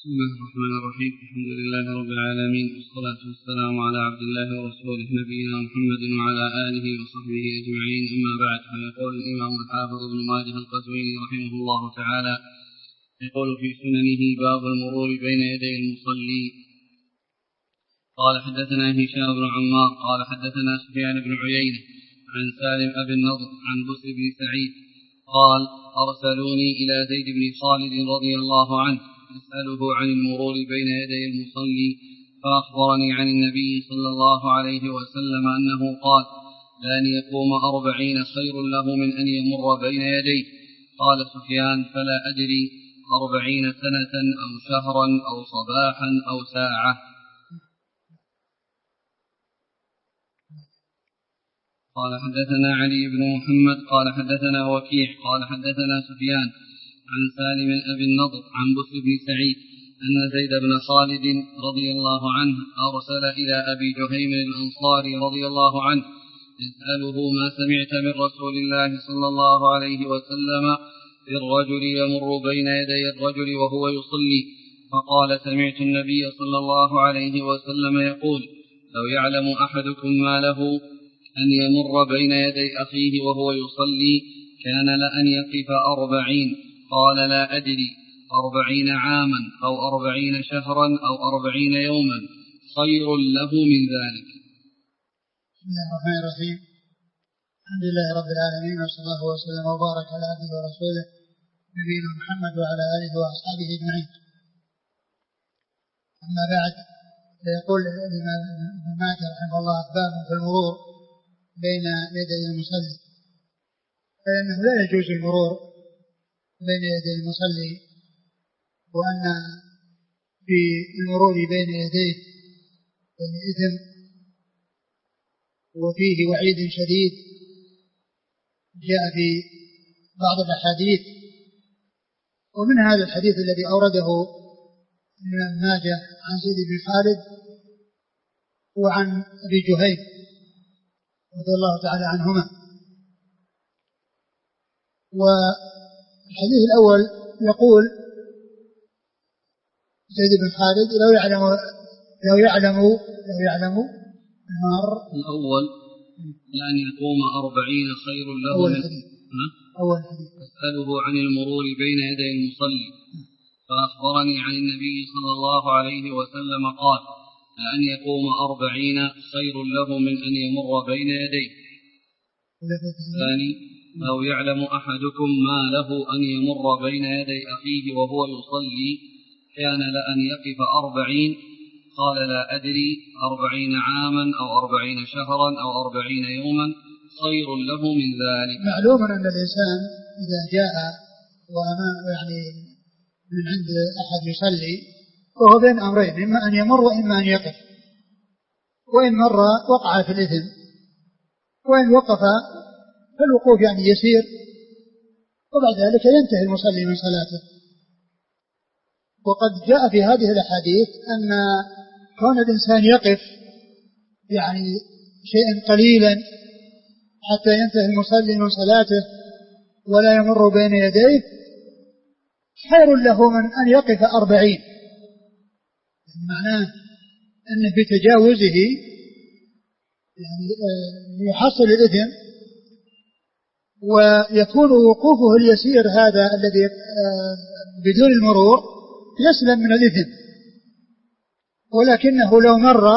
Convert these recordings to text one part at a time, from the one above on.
بسم الله الرحمن الرحيم. الحمد لله رب العالمين، والصلاة والسلام على عبد الله ورسوله نبينا محمد وعلى آله وصحبه أجمعين. أما بعد، فيقول الإمام الحافظ ابن ماجه القزويني رحمه الله تعالى يقول في سننه: باب المرور بين يدي المصلي. قال حدثنا هشام بن عمار قال حدثنا سفيان بن عيينة عن سالم أبي النضر عن بسر بن سعيد قال: أرسلوني إلى زيد بن خالد رضي الله عنه أسأله عن المرور بين يدي المصلي، فأخبرني عن النبي صلى الله عليه وسلم أنه قال: لأن يقوم 40 خير له من أن يمر بين يديه. قال سفيان: فلا أدري 40 سنة أو شهرا أو صباحا أو ساعة. قال حدثنا علي بن محمد قال حدثنا وكيع قال حدثنا سفيان عن سالم أبي النضر عن بسر بن سعيد أن زيد بن خالد رضي الله عنه أرسل إلى أبي جهيم الأنصاري رضي الله عنه يسأله: ما سمعت من رسول الله صلى الله عليه وسلم في الرجل يمر بين يدي الرجل وهو يصلي؟ فقال: سمعت النبي صلى الله عليه وسلم يقول: لو يعلم أحدكم ما له أن يمر بين يدي أخيه وهو يصلي كان لأن يقف 40. قال: لا أدري 40 عاما أو 40 شهرا أو 40 يوما خير له من ذلك. بسم الله الرحمن الرحيم. الحمد لله رب العالمين، وصلى الله وسلم وبارك على عبده ورسوله نبينا محمد وعلى آله وأصحابه أجمعين. أما بعد، فيقول الإمام ابن ماجه رحمه الله: باب في المرور بين يدي المصلي، فإنه لا يجوز المرور بين يدي المصلي، وأن في المرور بين يديه إثم وفيه وعيد شديد جاء في بعض الأحاديث. ومن هذا الحديث الذي أورده الإمام ماجه عن زيد بن خالد وعن أبي جهيم رضي الله تعالى عنهما. والحديث الأول يقول زيد بن خالد: لو يعلم المار الأول لأن يقوم 40 خير له أول حديث أسأله عن المرور بين يدي المصلي، فأخبرني عن النبي صلى الله عليه وسلم قال: لأن يقوم 40 خير له من أن يمر بين يديه. الثاني: لو يعلم أحدكم ما له أن يمر بين يدي أخيه وهو يصلي كان لأن يقف 40. قال: لا أدري 40 عاما أو 40 شهرا أو 40 يوما خير له من ذلك. معلوم أن الإنسان إذا جاء يعني من عند أحد يصلي وهو بين أمرين: إما أن يمر وإما أن يقف. وإن مر وقع في الإثم، وإن وقف فالوقوف يعني يسير، وبعد ذلك ينتهي المصلي من صلاته. وقد جاء في هذه الأحاديث أن كون الإنسان يقف يعني شيئا قليلا حتى ينتهي المصلي من صلاته ولا يمر بين يديه خير له من أن يقف 40. يعني معناه أنه بتجاوزه يعني يحصل الإثم، ويكون وقوفه اليسير هذا الذي بدون المرور يسلم من الإثم. ولكنه لو مر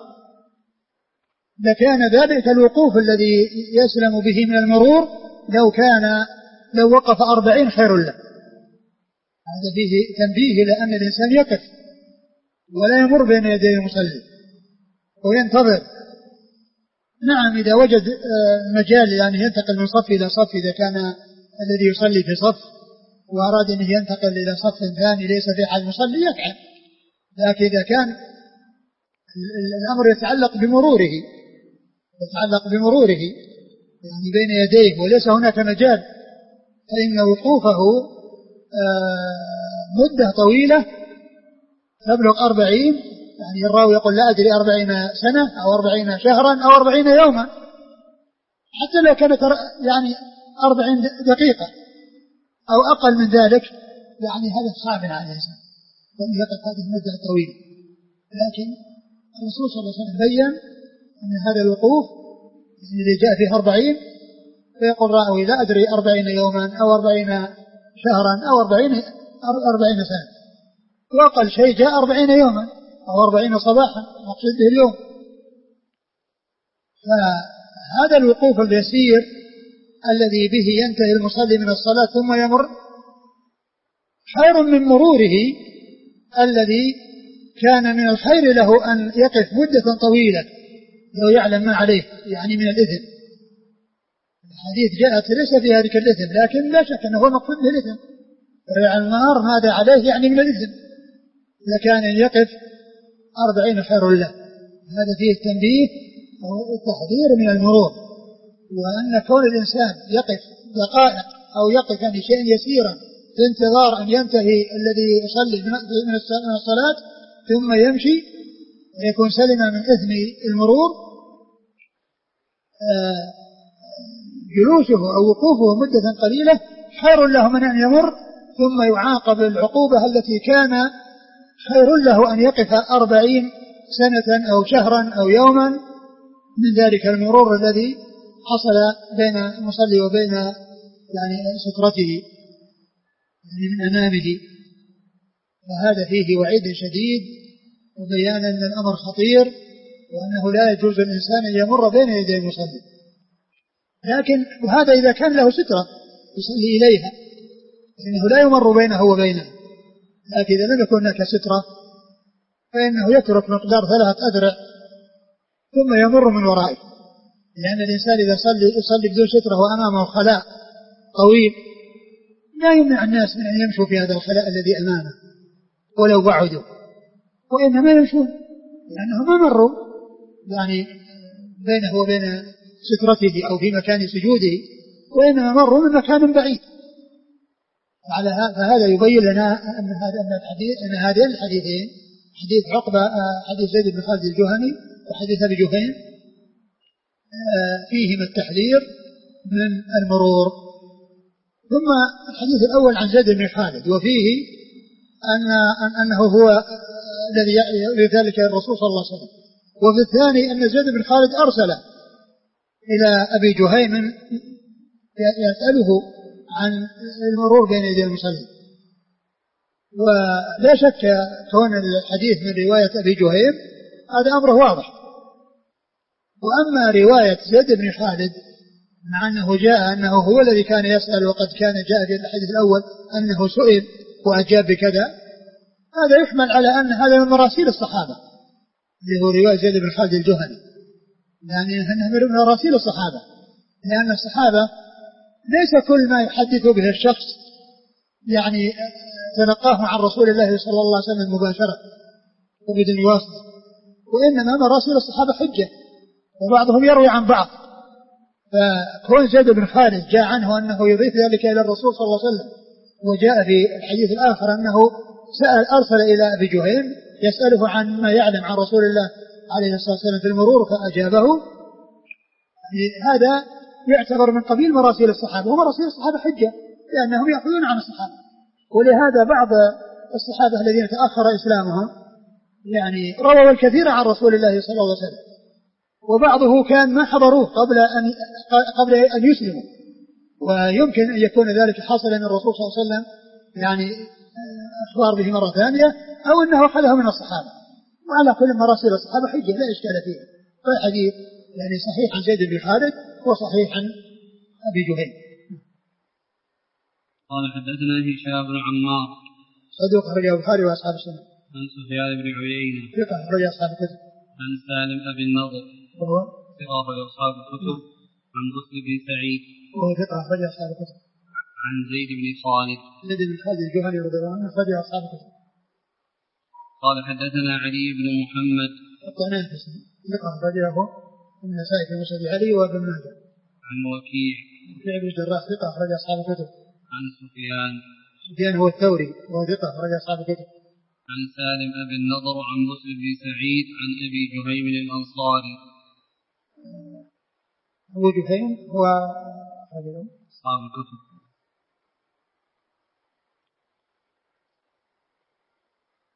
لكان ذلك الوقوف الذي يسلم به من المرور لو وقف 40 خير له. هذا فيه تنبيه لأن الإنسان يقف ولا يمر بين يدي المصلي وينتظر. نعم، إذا وجد مجال يعني ينتقل من صف إلى صف، إذا كان الذي يصلي في صف وأراد أن ينتقل إلى صف ثاني ليس في حال المصلي يفعل. لكن إذا كان الأمر يتعلق بمروره يعني بين يديه وليس هناك مجال، فإن وقوفه مدة طويلة تبلغ 40. يعني الراوي يقول: لا أدري 40 سنة أو 40 شهرا أو 40 يوما، حتى لو كانت يعني 40 دقيقة أو أقل من ذلك، يعني هذا صعب على الإنسان. وأن يقف هذه المدة الطويلة. لكن الرسول صلى الله عليه وسلم بيّن أن هذا الوقوف الذي جاء فيه 40 فيقول راوي لا أدري 40 يوما أو 40 شهرا أو 40 سنة، وأقل شيء جاء 40 يوما أو 40 صباحا مقصود به اليوم. فهذا الوقوف اليسير الذي به ينتهي المصلي من الصلاة ثم يمر خير من مروره الذي كان من الخير له أن يقف مدة طويلة لو يعلم ما عليه يعني من الإثم. الحديث جاءت ليس في هذه الإثم، لكن لا شك أنه هو مقصود بالإثم. رفع النار ماذا عليه يعني من الإثم، إذا كان يقف 40 خير له. هذا فيه التنبيه والتحذير من المرور، وأن كون الإنسان يقف دقائق أو يقف يعني شيء يسيرا في انتظار أن ينتهي الذي يصلي من الصلاة ثم يمشي ويكون سلم من إثم المرور، جلوسه أو وقوفه مدة قليلة خير له من أن يمر ثم يعاقب العقوبة التي كان خير له أن يقف 40 سنة أو شهرا أو يوما من ذلك المرور الذي حصل بين المصلي وبين يعني سترته يعني من أمامه. فهذا فيه وعيد شديد وبيان أن الأمر خطير، وأنه لا يجوز الإنسان أن يمر بين يدي المصلي. لكن وهذا إذا كان له سترة يصلي إليها، فإنه لا يمر بينه وبينه. لكن إذا لم يكن هناك سترة فإنه يترك مقدار 3 أذرع ثم يمر من ورائه، لأن الإنسان إذا يصلي بدون سترة وأمامه خلاء طويل لا يمنع الناس من أن يمشوا في هذا الخلاء الذي أمامه ولو بعدوا، وإنما يمشون لأنه ما مروا يعني بينه وبين سترته أو في مكان سجوده، وإنما مروا من مكان بعيد. فهذا يبين لنا أن هذين الحديثين، حديث عقبة حديث زيد بن خالد الجهني وحديث أبي جهيم، فيهما التحذير من المرور. ثم الحديث الأول عن زيد بن خالد وفيه أنه هو الذي لذلك الرسول صلى الله عليه وسلم، وفي الثاني أن زيد بن خالد أرسل إلى أبي جهيم يسأله عن المرور بين يدي المصلي. ولا شك كون الحديث من رواية أبي جهيم هذا أمره واضح. وأما رواية زيد بن خالد مع أنه جاء أنه هو الذي كان يسأل، وقد كان جاء في الحديث الأول أنه سئل وأجاب بكذا، هذا يحمل على أن هذا من مراسيل الصحابة اللي هو رواية زيد بن خالد الجهني، يعني أنه من مراسيل الصحابة، لأن الصحابة ليس كل ما يحدث به الشخص يعني تلقاه عن رسول الله صلى الله عليه وسلم مباشرة وبدون واسطة، وإنما مراسيل الصحابة حجة وبعضهم يروي عن بعض. فكون زيد بن خالد جاء عنه أنه يضيف ذلك إلى الرسول صلى الله عليه وسلم، وجاء في الحديث الآخر أنه أرسل إلى أبي جهيم يسأله عن ما يعلم عن رسول الله عليه الصلاة والسلام في المرور فأجابه، هذا يعتبر من قبيل مراسيل الصحابة، ومراسيل الصحابة حجة لأنهم يأخذون عن الصحابة. ولهذا بعض الصحابة الذين تأخر إسلامهم يعني رووا الكثير عن رسول الله صلى الله عليه وسلم، وبعضه كان ما حضروه قبل أن يسلموا، ويمكن أن يكون ذلك حصل من الرسول صلى الله عليه وسلم يعني أخبار به مرة ثانية، أو أنه أخذه من الصحابة. وعلى كل مراسيل الصحابة حجة لا إشكال فيها. فالحديث يعني صحيح عن زيد بن خالد وصحيح عن أبي جهيم. قال حدثنا هشام بن عمار صدوق أخرجه البخاري وأصحاب السنة. عن سفيان بن عيينة ثقة أخرج أصحاب الكتب. عن سالم أبي النضر وهو ثقة أخرج أصحاب الكتب. عن بسر بن سعيد وهو ثقة أخرج أصحاب الكتب. عن زيد بن خالد الجهني رضي الله عنه أخرج أصحاب الكتب. قال حدثنا علي بن محمد الطنافسي ثقة أخرجه النسائي في مسند علي وابن ماجه. عن وكيع بن الجراح ثقة أخرج أصحاب الكتب. عن سفيان هو الثوري وهو ثقة أخرج أصحاب الكتب. عن سالم أبي النضر عن بسر بن سعيد عن أبي جهيم الأنصاري. أبو جهيم هو أصحاب الكتب.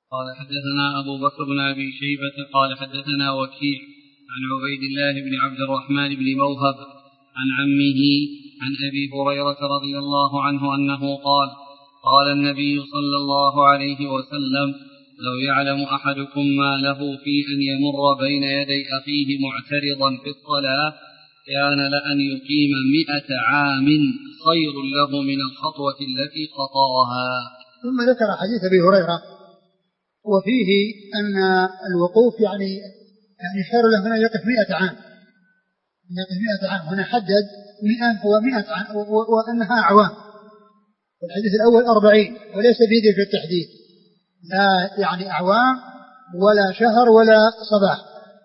قال حدثنا أبو بكر بن أبي شيبة قال حدثنا وكيع عن عبيد الله بن عبد الرحمن بن موهب عن عمه عن أبي هريرة رضي الله عنه أنه قال قال النبي صلى الله عليه وسلم لو يعلم أحدكم ما له في أن يمر بين يدي أخيه معترضا في الصلاة كان لأن يقيم 100 عام خير له من الخطوة التي خطاها. ثم ذكر حديث أبي هريرة وفيه أن الوقوف يعني خير له من أن يقف 100 عام. 100 عام هنا حدد 100 عام وأنها أعوام. الحديث الأول 40 وليس بيده في التحديد، لا يعني أعوام ولا شهر ولا صباح،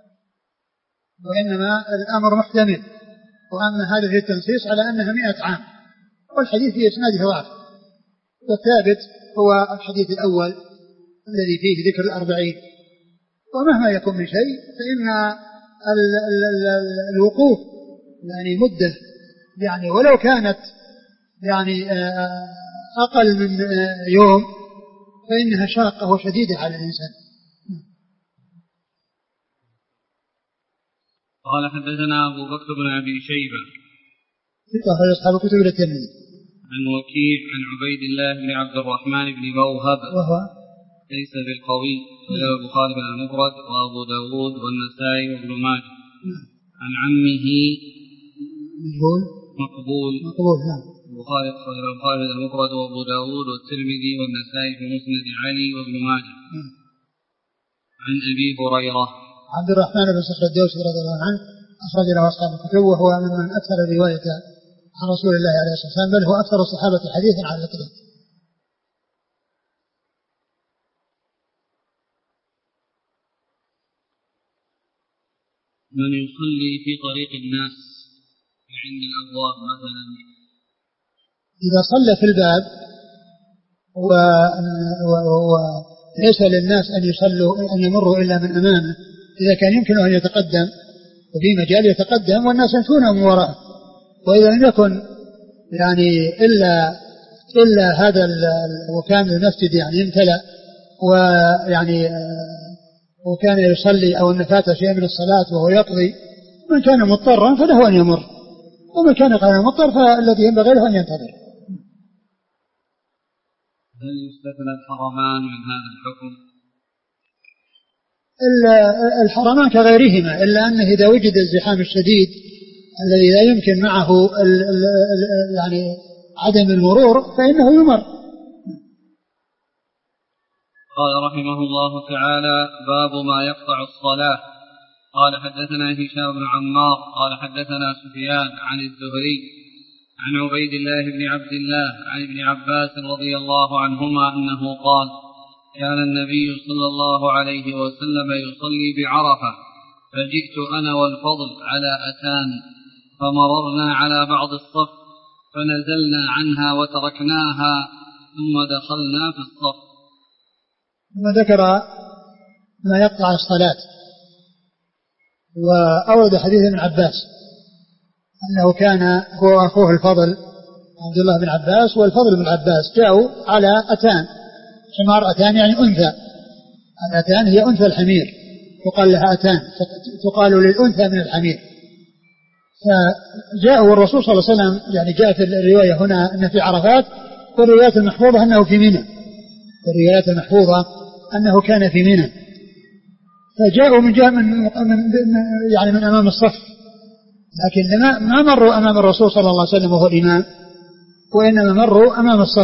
وإنما الأمر محتمل. وأما هذا في التنصيص على أنها 100 عام، والحديث في إسناده ضعف، والثابت هو الحديث الأول الذي فيه ذكر 40. ومهما يكون من شيء فإن الوقوف يعني مدة يعني ولو كانت يعني أقل من يوم فإنها شاقة وشديدة على الإنسان. قال حدثنا أبو بكر بن أبي شيبة أخرج أصحاب كتب الترمذي عن وكيع عن عبيد الله بن عبد الرحمن بن موهب وهو ليس بالقوي وله البخاري بن المفرد وأبو داود والنسائي وابن ماجه عن عمه مقبول نعم البخاري بن المفرد وأبو داود والترمذي والنسائي في مسند علي وابن ماجه عن أبي هريرة عبد الرحمن بن صخر الدوسي رضي الله عنه أخرج له أصحاب الكتب وهو من أكثر رواية عن رسول الله عليه الصلاة والسلام، بل هو أكثر الصحابة حديثا على الإطلاق. من يصلي في طريق الناس عند الأبواب مثلا، إذا صلى في الباب وليس للناس أن يصلوا أن يمروا إلا من أمامه، إذا كان يمكنه أن يتقدم وفي مجال يتقدم والناس يمشون من وراءه، وإذا لم يكن يعني إلا هذا وكان المسجد يعني امتلأ ويعني وكان يصلي أو أن فات شيء من الصلاة وهو يقضي، من كان مضطرا فله أن يمر، ومن كان غير مضطر فالذي ينبغي له أن ينتظر. هل يستثنى الحرمان من هذا الحكم؟ الحرمان كغيرهما، إلا أنه إذا وجد الزحام الشديد الذي لا يمكن معه يعني عدم المرور فإنه يمر. قال رحمه الله تعالى: باب ما يقطع الصلاة. قال حدثنا هشام بن عمار قال حدثنا سفيان عن الزهري عن عبيد الله بن عبد الله عن ابن عباس رضي الله عنهما أنه قال: كان النبي صلى الله عليه وسلم يصلي بعرفة، فجئت أنا والفضل على أتان، فمررنا على بعض الصف فنزلنا عنها وتركناها ثم دخلنا في الصف. ثم ذكر ما يقطع الصلاة، وأورد حديث ابن عباس أنه كان هو وأخوه الفضل عبد الله بن عباس والفضل بن عباس جاءوا على أتان، حمار أتان يعني أنثى، الأتان هي أنثى الحمير، يقال لها أتان، تقال للأنثى من الحمير. فجاءوا الرسول صلى الله عليه وسلم، يعني جاء في الرواية هنا أنه في عرفات، والروايات المحفوظة أنه في منى، والروايات المحفوظة أنه كان في منى. فجاءوا من يعني من أمام الصف، لكن ما مروا أمام الرسول صلى الله عليه وسلم وهو الإمام، وإنما مروا أمام الصف،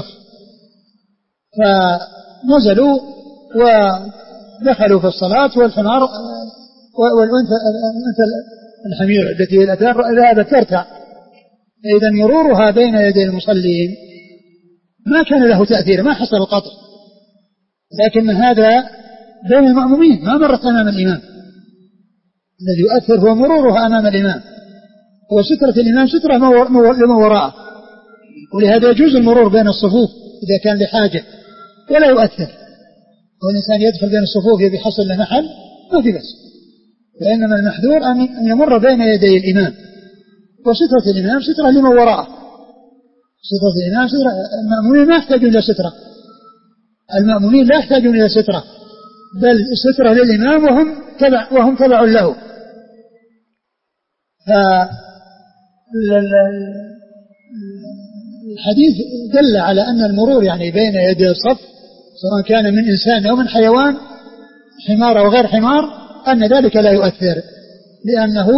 فنزلوا ودخلوا في الصلاة، والحمار والأنثى الحمير التي ذهبت ترتع. إذا مرورها بين يدي المصلين ما كان له تأثير، ما حصل القطع، لكن هذا بين المأمومين ما مرت أمام الإمام. الذي يؤثر هو مرورها أمام الإمام، وسترة الإمام سترة لما وراءه، ولهذا يجوز المرور بين الصفوف إذا كان لحاجة ولا يؤثر. والإنسان يدخل بين الصفوف يبي يحصل له محل ما في بس، وإنما المحذور أن يمر بين يدي الإمام، وسترة الإمام سترة لما وراءه. سترة الإمام سترة، المأمومين ما يحتاجون إلى سترة، المأمومين لا يحتاجون إلى سترة، بل السترة للإمام وهم تبع له. الحديث دل على أن المرور يعني بين يدي الصف سواء كان من إنسان أو من حيوان حمار أو غير حمار أن ذلك لا يؤثر، لأنه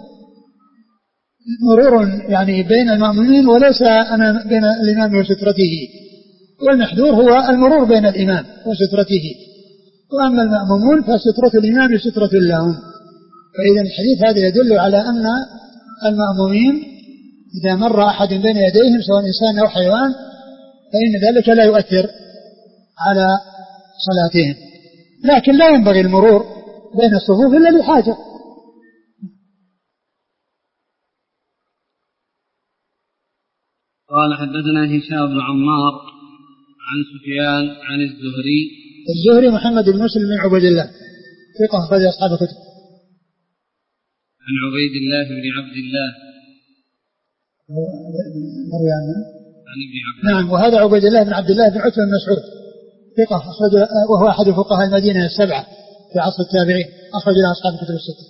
مرور يعني بين المأمومين وليس أنا بين الإمام وسترته، والمحذور هو المرور بين الإمام وسترته، وأما المأمومون فسترة الإمام سترة لهم. فإذا الحديث هذا يدل على أن المأمومين إذا مر أحد بين يديهم سواء إنسان أو حيوان فإن ذلك لا يؤثر على صلاتهم، لكن لا ينبغي المرور بين الصفوف إلا لحاجة. قال حدثنا هشام بن عمار عن سفيان عن الزهري محمد بن مسلم بن عبيد الله ثقة أخرج أصحاب الكتب. عن عبيد الله بن عبد الله عن ابن عباس. نعم، وهذا عبيد الله بن عبد الله بن عتبة بن مسعود ثقة أخرج، وهو أحد فقهاء المدينة السبعة في عصر التابعين، أخرج له أصحاب الكتب الستة.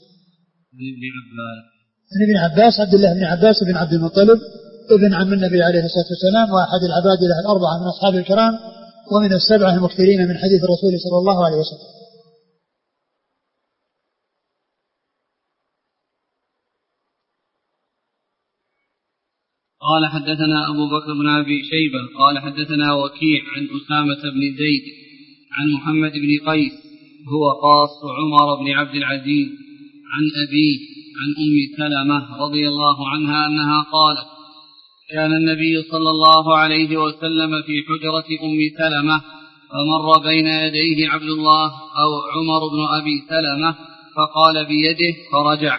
عن ابن عباس عبد الله بن عباس بن عبد المطلب ابن عم النبي عليه الصلاة والسلام، وأحد العبادلة الأربعة من أصحاب الكرام، ومن السبعة المكثرين من حديث الرسول صلى الله عليه وسلم. قال حدثنا أبو بكر بن أبي شيبة قال حدثنا وكيع عن أسامة بن زيد عن محمد بن قيس هو قاص عمر بن عبد العزيز عن أبيه عن أم سلمة رضي الله عنها أنها قالت: كان النبي صلى الله عليه وسلم في حجرة أم سلمة فمر بين يديه عبد الله أو عمر بن أبي سلمة فقال بيده فرجع.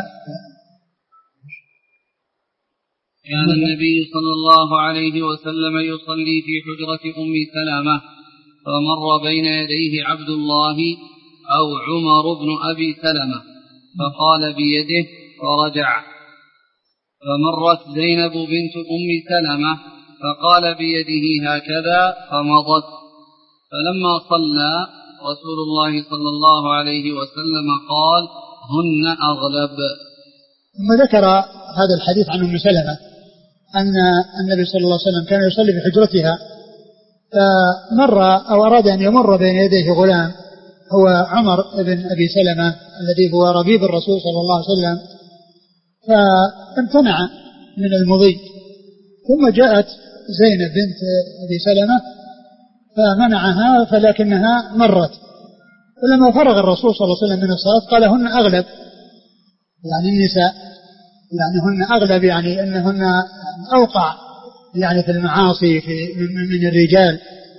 كان النبي صلى الله عليه وسلم يصلي في حجرة أم سلمة فمر بين يديه عبد الله أو عمر بن أبي سلمة فقال بيده فرجع. فمرت زينب بنت أم سلمة فقال بيده هكذا فمضت. فلما صلى رسول الله صلى الله عليه وسلم قال: هن أغلب. ثم ذكر هذا الحديث عن أم سلمة أن النبي صلى الله عليه وسلم كان يصلي في حجرتها، فمر أو أراد أن يمر بين يديه غلام هو عمر بن أبي سلمة الذي هو ربيب الرسول صلى الله عليه وسلم، فامتنع من المضي. ثم جاءت زينب بنت أبي سلمة فمنعها، فلكنها مرت. فلما فرغ الرسول صلى الله عليه وسلم من الصلاة قال: هن أغلب، يعني النساء، يعني هن أغلب، يعني أنهن أوقع يعني في المعاصي من الرجال،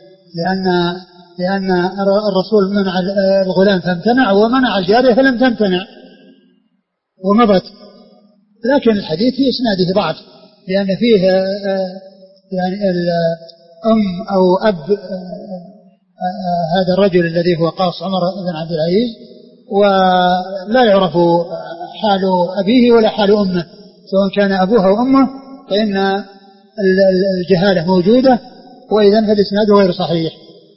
لأن الرسول منع الغلام فامتنع ومنع الجارية فلم تمتنع ومضت. لكن الحديث في إسناده ضعف، لأن فيه يعني الأم أو أب هذا الرجل الذي هو قاص عمر بن عبد العزيز، ولا يعرف حال أبيه ولا حال أمه، سواء كان أبوها وأمه فإن الجهالة موجودة، وإذن فالإسناد غير صحيح.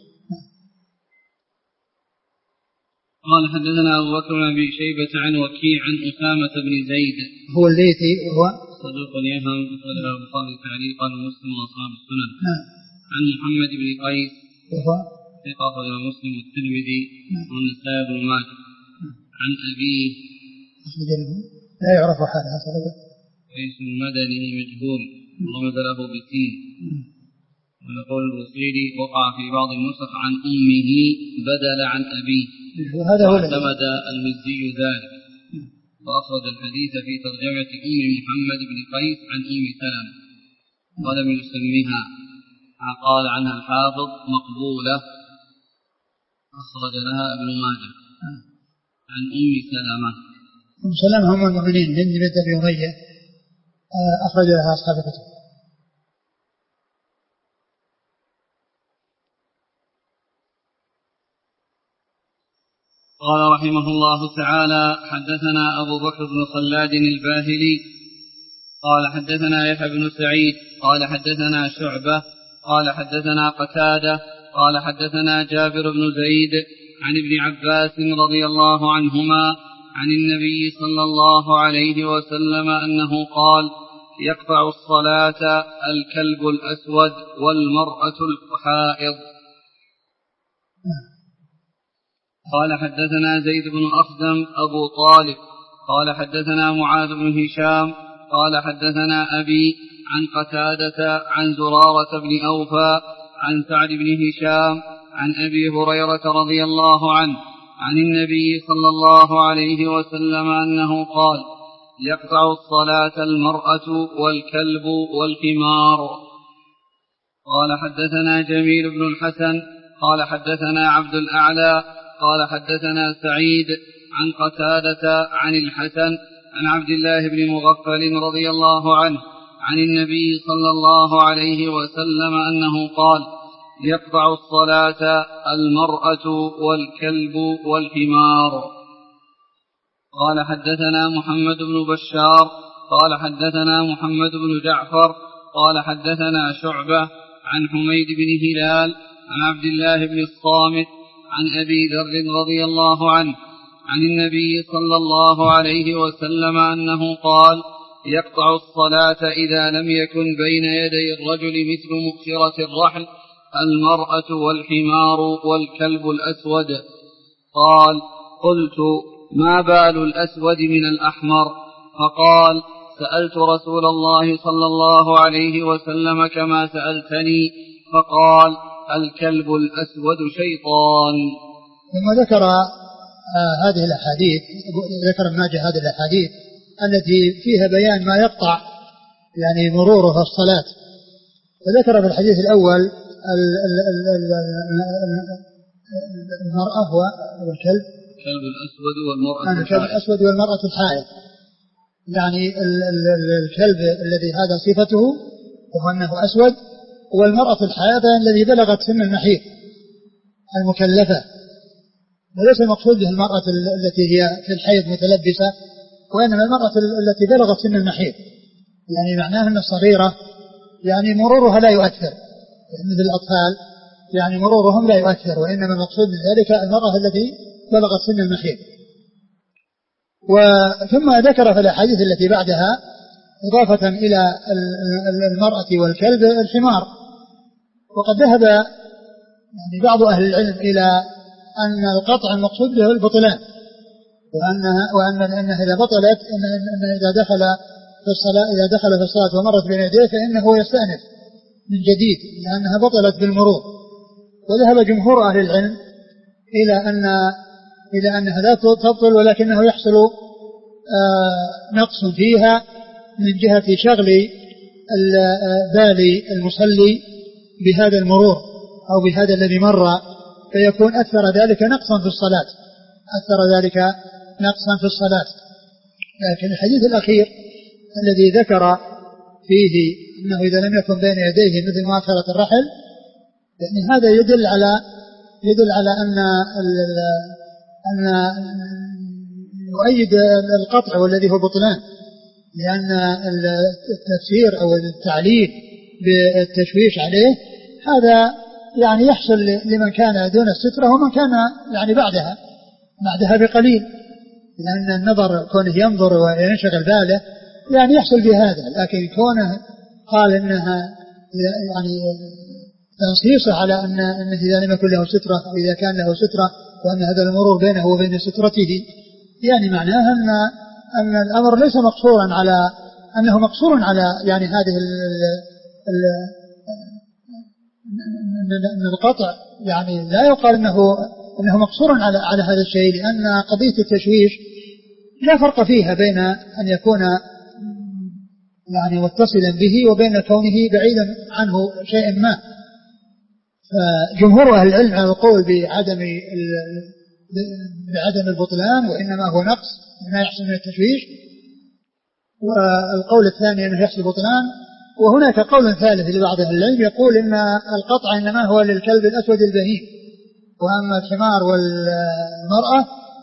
قال حدثنا أبو بكر بن أبي شيبة عن وكيع عن أسامة بن زيد هو الليثي وهو صدوق يهم أخرجه البخاري تعليقا ومسلم وأصحاب السنن. عن محمد بن قيس وهو ثقة أخرجه مسلم والترمذي والنسائي بن ماجه. عن أبيه لا يعرف حاله قيس المدني مجهول رمز له بسين. ويقول البصيري وقع في بعض النسخ عن أمه بدل عن أبيه، واعتمد المزي ذلك، وأخرج الحديث في ترجمة أم محمد بن قيس عن أم سلمة ولم يسمها، قال عنها الحافظ مقبولة أخرج لها ابن ماجه. عن أم سلمة. أم سلمة هم المؤمنين هند بنت أبي أمية أخرج لها أصحاب الكتب. قال رحمه الله تعالى: حدثنا أبو بكر بن خلاد الباهلي قال حدثنا يحيى بن سعيد قال حدثنا شعبة قال حدثنا قتادة قال حدثنا جابر بن زيد عن ابن عباس رضي الله عنهما عن النبي صلى الله عليه وسلم أنه قال: يقطع الصلاة الكلب الأسود والمرأة الحائض. قال: حدثنا زيد بن أخزم أبو طالب قال: حدثنا معاذ بن هشام قال: حدثنا أبي عن قتادة عن زرارة بن أوفى عن سعد بن هشام عن أبي هريرة رضي الله عنه عن النبي صلى الله عليه وسلم أنه قال: يقطع الصلاة المرأة والكلب والحمار. قال: حدثنا جميل بن الحسن قال: حدثنا عبد الأعلى قال: حدثنا سعيد عن قتادة عن الحسن عن عبد الله بن مغفل رضي الله عنه عن النبي صلى الله عليه وسلم أنه قال: يقطع الصلاة المرأة والكلب والحمار. قال: حدثنا محمد بن بشار قال: حدثنا محمد بن جعفر قال: حدثنا شعبة عن حميد بن هلال عن عبد الله بن الصامت عن أبي ذر رضي الله عنه عن النبي صلى الله عليه وسلم أنه قال: يقطع الصلاة إذا لم يكن بين يدي الرجل مثل مؤخرة الرحل المرأة والحمار والكلب الأسود. قال: قلت: ما بال الأسود من الأحمر؟ فقال: سألت رسول الله صلى الله عليه وسلم كما سألتني، فقال: الكلب الأسود شيطان. ثم ذكر هذه الأحاديث، ذكر ابن ماجه هذه الأحاديث التي فيها بيان ما يقطع يعني مروره في الصلاة. فذكر في الحديث الأول المرأة والكلب، الكلب الأسود والمرأة الكلب الأسود والمرأة الحائض. يعني الكلب الذي هذا صفته وهو أنه أسود، والمرأة الحائض الذي بلغت سن المحيض المكلفة، وليس المقصود به المرأة التي هي في الحيض متلبسة، وإنما المرأة التي بلغت سن المحيض، يعني معناه أن الصغيرة يعني مرورها لا يؤثر مثل الأطفال، يعني مرورهم لا يؤثر، وإنما المقصود من ذلك المرأة التي بلغت سن المحيض. ثم ذكر في الأحاديث التي بعدها إضافة إلى المرأة والكلب الحمار. وقد ذهب يعني بعض أهل العلم إلى أن القطع المقصود به البطلان، وأنها إذا بطلت أن إذا دخل في الصلاة ومرت بين يديه فإنه يستأنف من جديد لأنها بطلت بالمرور. وذهب جمهور أهل العلم إلى أنها لا تبطل، ولكنه يحصل نقص فيها من جهة شغل بال المصلي بهذا المرور أو بهذا الذي مر، فيكون أكثر ذلك نقصا في الصلاة. لكن الحديث الأخير الذي ذكر فيه أنه إذا لم يكن بين يديه مثل مؤخرة الرحل، يعني هذا يدل على أن يؤيد القطع والذي هو بطلان، لأن التفسير أو التعليل بالتشويش عليه هذا يعني يحصل لمن كان دون السترة ومن كان يعني بعدها بقليل، لأن النظر كونه ينظر وينشغل باله يعني يحصل بهذا. لكن كونه قال إنها يعني تنصيصه على أنه إذا لم يكن له سترة أو إذا كان له سترة وأن هذا المرور بينه وبين سترته، يعني معناها أن الأمر ليس مقصورا على أنه مقصور على يعني هذه أن القطع يعني لا يقال أنه مقصور على هذا الشيء، لأن قضية التشويش لا فرق فيها بين أن يكون يعني متصلا به وبين كونه بعيدا عنه شيء ما. فجمهور أهل العلم على القول بعدم البطلان، وإنما هو نقص ما يحصل من التشويش، والقول الثاني أنه يحصل بطلان. وهناك قول ثالث لبعض أهل العلم يقول إن القطع إنما هو للكلب الأسود البهيم، وأما الحمار والمرأة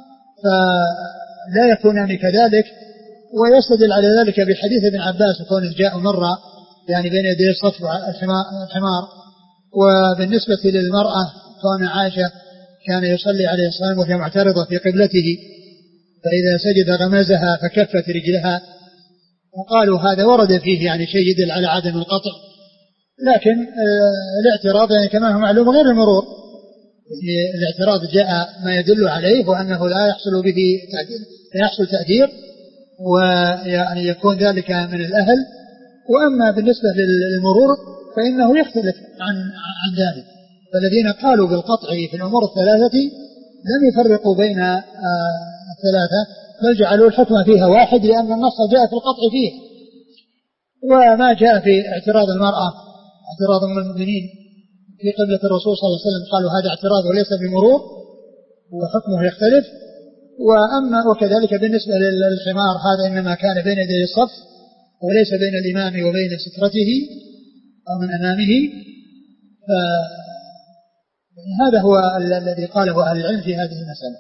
فلا يكونان كذلك. ويستدل على ذلك بحديث ابن عباس كونه جاء مرة يعني بين يدي الصف الحمار. وبالنسبة للمرأة كون عائشة كان يصلي عليه الصلاة وهي معترضة في قبلته، فإذا سجد غمزها فكفت رجلها، وقالوا هذا ورد فيه يعني شيء يدل على عدم القطع، لكن الاعتراض يعني كما هو معلوم غير المرور، الاعتراض جاء ما يدل عليه وأنه لا يحصل به تأثير، لا يحصل تأثير، ويعني يكون ذلك من الأهل. وأما بالنسبة للمرور فإنه يختلف عن ذلك، فالذين قالوا بالقطع في الأمور الثلاثة لم يفرقوا بين الثلاثة، بل جعلوا الحكم فيها واحد، لأن النص جاء في القطع فيه. وما جاء في اعتراض المرأة اعتراض المؤمنين في قبلة الرسول صلى الله عليه وسلم قالوا هذا اعتراض وليس بمرور وحكمه يختلف. وكذلك بالنسبة للحمار هذا إنما كان بين يدي الصف وليس بين الإمام وبين سترته أو من أمامه. هذا هو الذي قاله أهل العلم في هذه المسألة.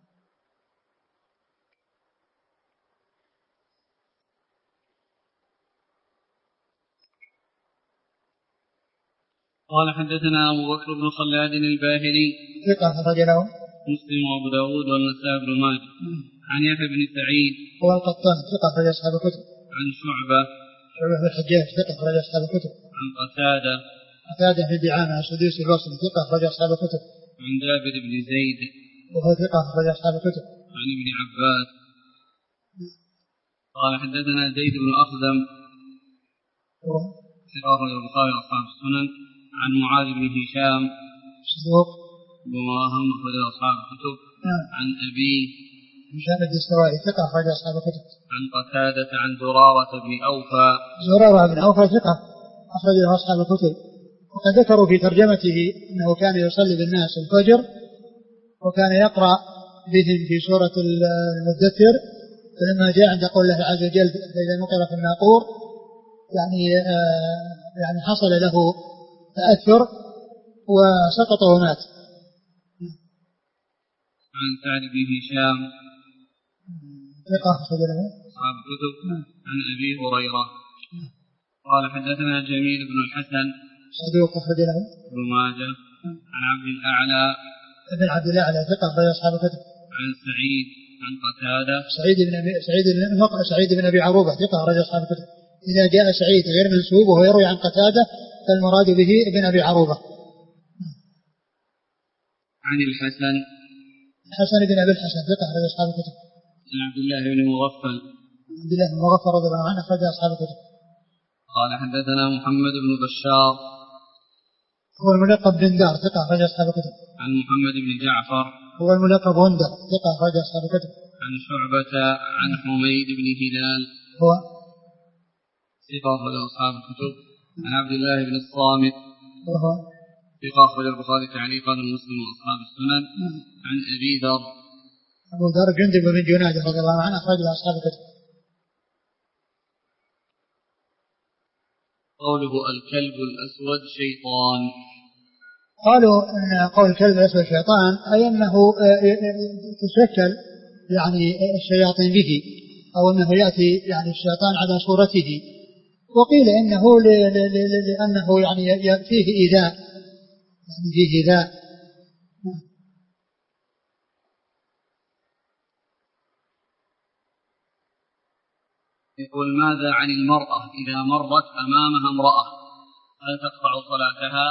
قال حدثنا أبو بكر بن خلاد الباهلي ثقة أخرج له مسلم وأبو داود والنسائي بن ماجه. عن يحيى بن سعيد هو القطان ثقة أخرج أصحاب الكتب. عن شعبة بن الحجاج ثقة أخرج أصحاب الكتب. عن قتادة في الدعامة السدوسي البصري ثقة أخرج أصحاب الكتب. عن جابر بن زيد وهو ثقة أخرج أصحاب الكتب. عن ابن عباس قال حدثنا زيد بن أخزم ثقة أخرج البخاري وأصحاب السنن. عن معاذ بن هشام صدوق وهم أخرج أصحاب الكتب. عن أبيه هشام الدستوائي ثقة أخرج أصحاب الكتب. عن قتادة عن زرارة بن أوفى ثقة أخرج له أصحاب الكتب. وقد ذكروا في ترجمته أنه كان يصلي بالناس الفجر وكان يقرأ بهم في سورة المدثر، فلما جاء عند قول الله عز وجل فإذا نقر في الناقور يعني حصل له تأثر وسقط ومات. عن سعد بن هشام ثقة أخرج له أصحاب الكتب. عن أبي هريرة قال حدثنا جميل بن الحسن صدوق أخرج له ابن ماجه. عن عبد الأعلى ثقة أخرج أصحاب الكتب. عن سعيد عن قتادة سعيد بن أبي عروبة ثقة أخرج أصحاب الكتب. إذا جاء سعيد غير منسوب وهو يروي عن قتادة فالمراد به ابن أبي عروبة. عن الحسن بن أبي الحسن ثقة أخرج أصحاب الكتب. عن عبد الله بن مغفل رضي الله عنه أخرج أصحاب الكتب. قال حدثنا محمد بن بشار هو الملقب بن دار ثقة أخرج أصحاب الكتب. عن محمد بن جعفر هو الملقب هندر ثقة أخرج أصحاب الكتب. عن شعبة عن حميد بن هلال هو ثقة أخرج أصحاب الكتب. عن عبد الله بن الصامت وهو ثقة أخرج البخاري تعليقا ومسلم وأصحاب السنن. عن أبي ذر أبو ذر جندب بن جنادة رضي الله عنه أخرج أصحاب الكتب. قوله الكلب الأسود شيطان. قالوا أن قول الكلب الأسود شيطان أي أنه تشكل يعني الشياطين به، أو أنه يأتي يعني الشيطان على صورته. وقيل إنه لأنه يعني فيه إيذاء، يعني فيه إيذاء. يقول ماذا عن المرأة إذا مرت أمامها امرأة هل تقطع صلاتها؟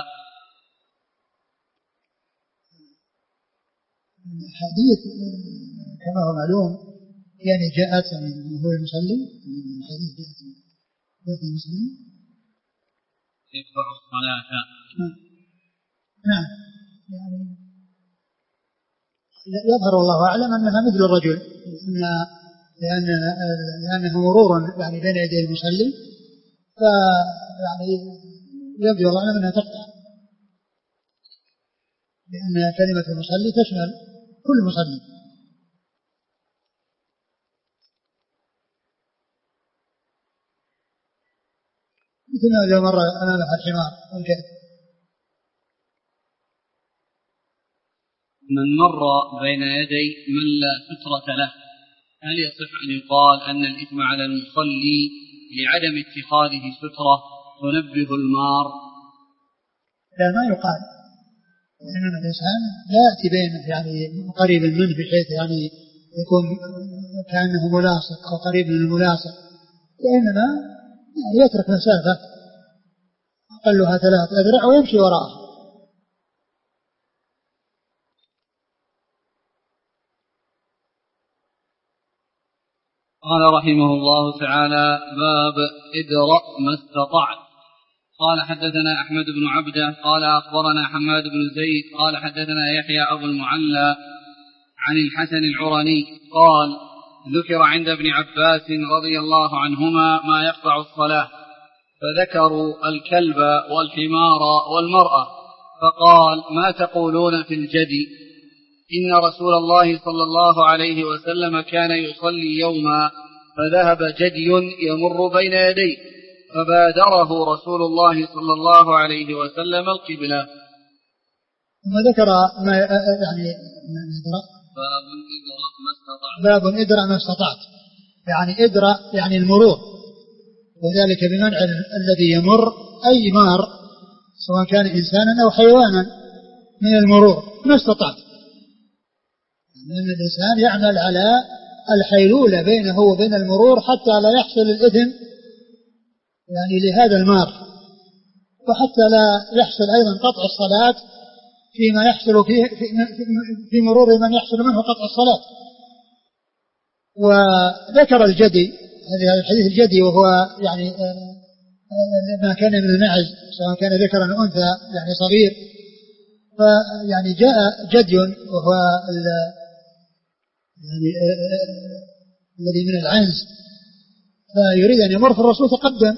الحديث كما هو معلوم يعني جاءت من هو المصلي، الحديث جاءت من المصلي يقطع الصلاة. نعم يعني يظهر الله أعلم أنها مثل الرجل، لأنه مرور يعني بين يدي المصلي، فيعني يبدو الله أعلم أنها تقطع، لأن كلمة المصلي تشمل كل مصلي. مثل لو مر أمامها الحمار والكلب. من مر بين يدي من لا سترة له هل يصح أن يقال أن الإثم على المصلي لعدم اتخاذه سترة تنبه المار؟ لا، ما يقال، إنما الإنسان لا يأتي بين يعني قريب منه بحيث يعني يكون كأنه ملاصق أو قريب من الملاصق، وإنما يترك مسافة أقلها 3 أذرع ويمشي وراءه. قال رحمه الله تعالى: باب ادرأ ما استطعت. قال حدثنا أحمد بن عبده قال أخبرنا حماد بن زيد قال حدثنا يحيى أبو المعلى عن الحسن العرني قال: ذكر عند ابن عباس رضي الله عنهما ما يقطع الصلاة، فذكروا الكلب والحمار والمرأة، فقال: ما تقولون في الجدي؟ إن رسول الله صلى الله عليه وسلم كان يصلي يوما فذهب جدي يمر بين يديه فبادره رسول الله صلى الله عليه وسلم القبلة. ثم ذكر ما يعني باب ادرأ ما استطعت، يعني ادرأ يعني المرور، وذلك بمنع الذي يمر أي مار سواء كان إنسانا أو حيوانا من المرور ما استطعت، لأن الإنسان يعمل على الحيلولة بينه وبين المرور حتى لا يحصل الإثم يعني لهذا المار، وحتى لا يحصل أيضا قطع الصلاة فيما يحصل في مرور من يحصل منه قطع الصلاة. وذكر الجدي، هذا الحديث الجدي وهو يعني ما كان من المعز سواء كان ذكرا أو أنثى يعني صغير، فيعني جاء جدي وهو يعني الذي من العنز فيريد أن يمر، في الرسول تقدم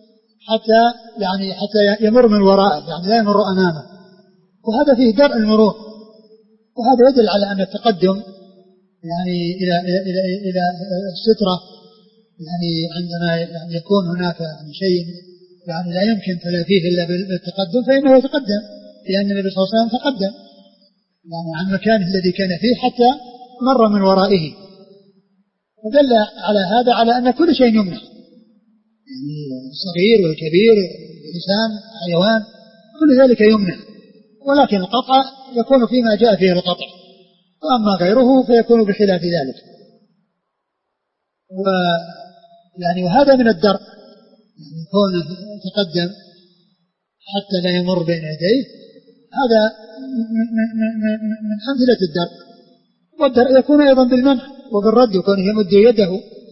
حتى يمر من ورائه، يعني لا يمر أمامه، وهذا فيه درء المرور، وهذا يدل على أن التقدم يعني إلى السترة، يعني عندما يعني يكون هناك يعني شيء يعني لا يمكن تلافيه إلا بالتقدم فإنه يتقدم، لأن النبي صلى الله عليه وسلم تقدم يعني عن مكانه الذي كان فيه حتى مر من ورائه، ودل على هذا على أن كل شيء يمنع، يعني الصغير والكبير الإنسان حيوان كل ذلك يمنع، ولكن القطع يكون فيما جاء فيه القطع، وأما غيره فيكون بخلاف ذلك. وهذا من الدرء، يعني يكون يتقدم حتى لا يمر بين يديه، هذا من أمثلة الدرء. والدرء يكون أيضا بالمنع وبالرد، يكون يمد يده.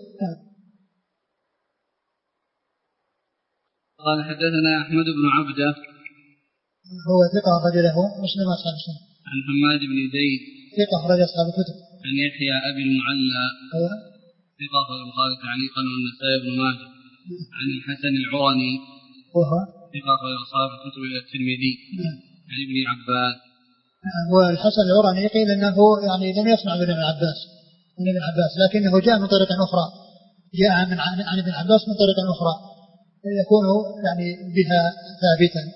قال حدثنا أحمد بن عبده هو ثقة أخرج له مسلم أصحاب السنة. عن حماد بن زيد ثقة أخرج أصحاب الكتب. عن يحيى أبي المعلى هو ثقة أخرج البخاري تعليقا والنسائي بن ماجه. عن الحسن العرني وهو ثقة أخرج أصحاب الكتب إلى الترمذي. عن ابن عباس. والحسن العرني قيل أنه يعني لم يسمع من ابن عباس لكنه جاء من طريق أخرى، جاء عن ابن عباس من طريق أخرى يكون يعني بها ثابتا.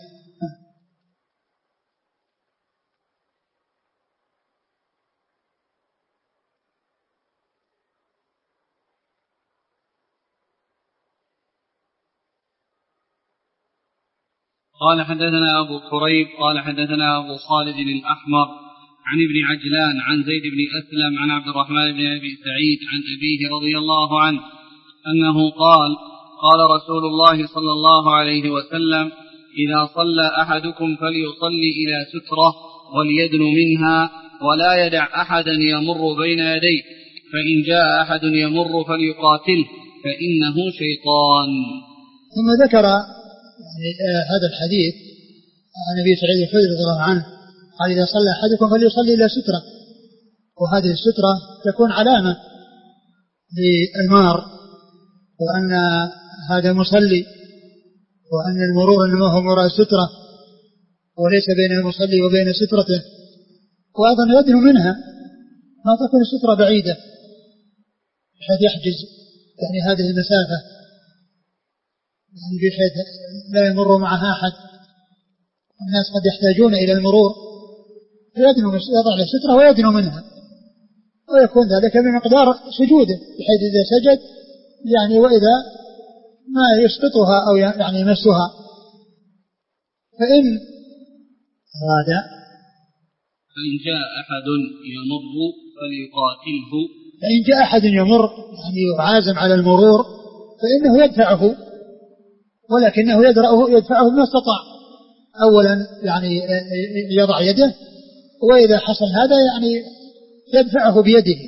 قال حدثنا أبو كريب قال حدثنا أبو خالد الأحمر عن ابن عجلان عن زيد بن أسلم عن عبد الرحمن بن أبي سعيد عن أبيه رضي الله عنه أنه قال: قال رسول الله صلى الله عليه وسلم: إذا صلى أحدكم فليصلي إلى سترة وليدن منها ولا يدع أحدا يمر بين يديه، فإن جاء أحد يمر فليقاتله فإنه شيطان. ثم ذكر هذا الحديث عن أبي سعيد الخدري رضي الله عنه قال: إذا صلى أحدكم فليصلي إلى سترة، وهذه السترة تكون علامة للمار وأن هذا مصلي، وأن المرور إنما هو وراء السترة وليس بين المصلي وبين سترته، وأيضا يدنو منها ما تكون السترة بعيدة بحيث يحجز يعني هذه المسافة، يعني بحيث لا يمر معها أحد. الناس قد يحتاجون إلى المرور فيدنو، يضع له سترة ويدنو منها، ويكون ذلك بمقدار سجوده بحيث إذا سجد يعني وإذا ما يسقطها أو يعني يمسها، فإن أراد فإن جاء أحد يمر فليقاتله. فإن جاء أحد يمر يعني عازم على المرور فإنه يدفعه، ولكنه يدفعه ما استطاع. أولا يعني يضع يده، وإذا حصل هذا يعني يدفعه بيده.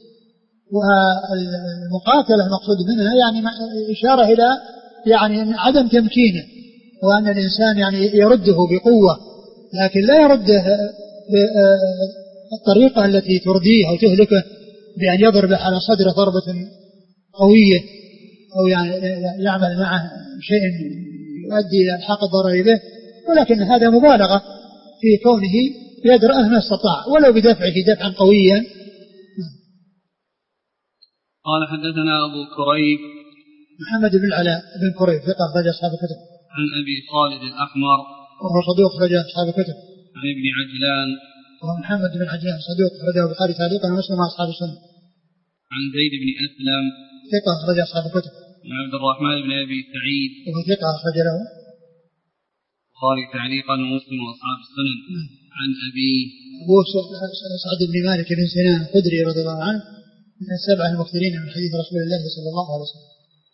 والمقاتلة المقصود منها يعني إشارة إلى يعني عدم تمكينه، وأن الإنسان يعني يرده بقوة، لكن لا يرده بالطريقة التي ترديه أو تهلكه بأن يضرب على صدره ضربة قوية أو يعني يعمل معه شيء يؤدي إلى الحق الضرر به، ولكن هذا مبالغة في كونه يدرأه ما استطاع ولو بدفعه دفعا قويا. قال حدثنا أبو كريب محمد بن العلاء بن كريب ثقة أخرج أصحاب الكتب. عن أبي خالد الأحمر وهو صدوق أخرج أصحاب الكتب. عن ابن عجلان وهو محمد بن عجلان صدوق أخرجه البخاري تعليقا ومسلم وأصحاب السنة. عن زيد بن أسلم ثقة أخرج أصحاب الكتب. عن عبد الرحمن بن أبي سعيد وهو ثقة أخرج له البخاري تعليقا ومسلم وأصحاب السنن. عن أبي سعد بن مالك بن سنان الخدري رضي الله عنه من السبعة المكثرين من حديث رسول الله صلى الله عليه وسلم.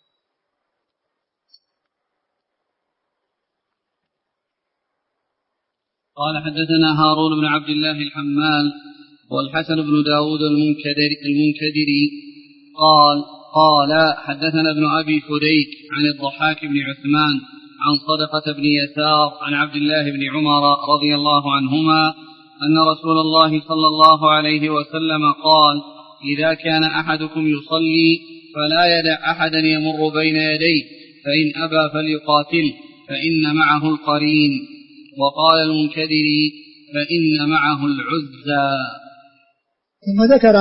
قال حدثنا هارون بن عبد الله الحمال والحسن بن داود المنكدري قال حدثنا ابن أبي فديك عن الضحاك بن عثمان عن صدقة بن يسار عن عبد الله بن عمر رضي الله عنهما أن رسول الله صلى الله عليه وسلم قال: إذا كان أحدكم يصلي فلا يدع أحدا يمر بين يديه، فإن أبى فليقاتل فإن معه القرين. وقال المنكدري: فإن معه العزى. ثم ذكر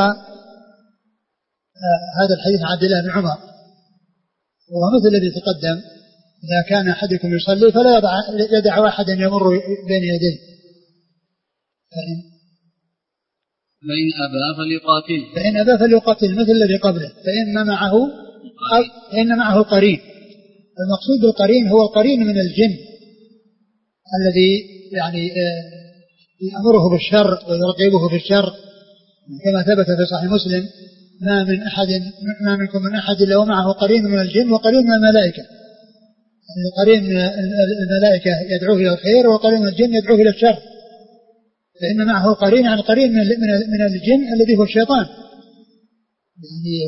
هذا الحديث عن عبد الله بن عمر، ومثل الذي تقدم: إذا كان أحدكم يصلي فلا يدع أحدا يمر بين يديه، فإن أبى فليقاتل مثل الذي قبله، فإن معه القرين. المقصود بالقرين هو القرين من الجن الذي يعني يأمره بالشر ويرغبه في الشر، كما ثبت في صحيح مسلم: ما منكم من أحد إلا ومعه قرين من الجن وقرين من الملائكة. قرين من الملائكة يدعوه إلى الخير، وقرين من الجن يدعوه إلى الشر. فإن معه قرين عن قرين من الجن الذي هو الشيطان، يعني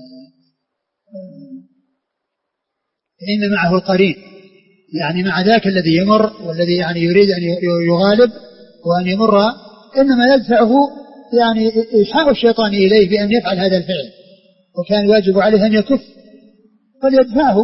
فإن معه القرين يعني مع ذاك الذي يمر والذي يعني يريد أن يغالب وأن يمر، إنما يدفعه يعني إيحاء الشيطان إليه بأن يفعل هذا الفعل، وكان واجب عليه أن يكف، فليدفعه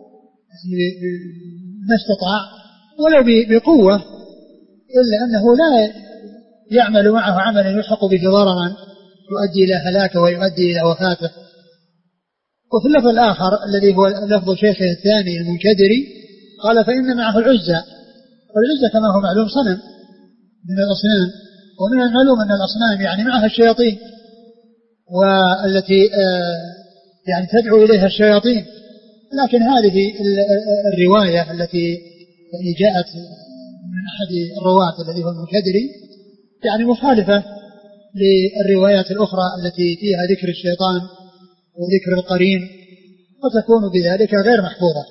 ما استطاع ولو بقوة، إلا أنه لا يعمل معه عملا يلحق به ضررا يؤدي إلى هلاكه ويؤدي إلى وفاته. وفي اللفظ الآخر الذي هو لفظ شيخه الثاني المنكدري قال: فإن معه العزى. والعزى كما هو معلوم صنم من الأصنام، ومن المعلوم أن الأصنام يعني معها الشياطين، والتي يعني تدعو إليها الشياطين. لكن هذه الرواية التي يعني جاءت من أحد الرواة الذي هو المنكدري يعني مخالفة للروايات الأخرى التي فيها ذكر الشيطان وذكر القرين، وتكون بذلك غير محفوظة.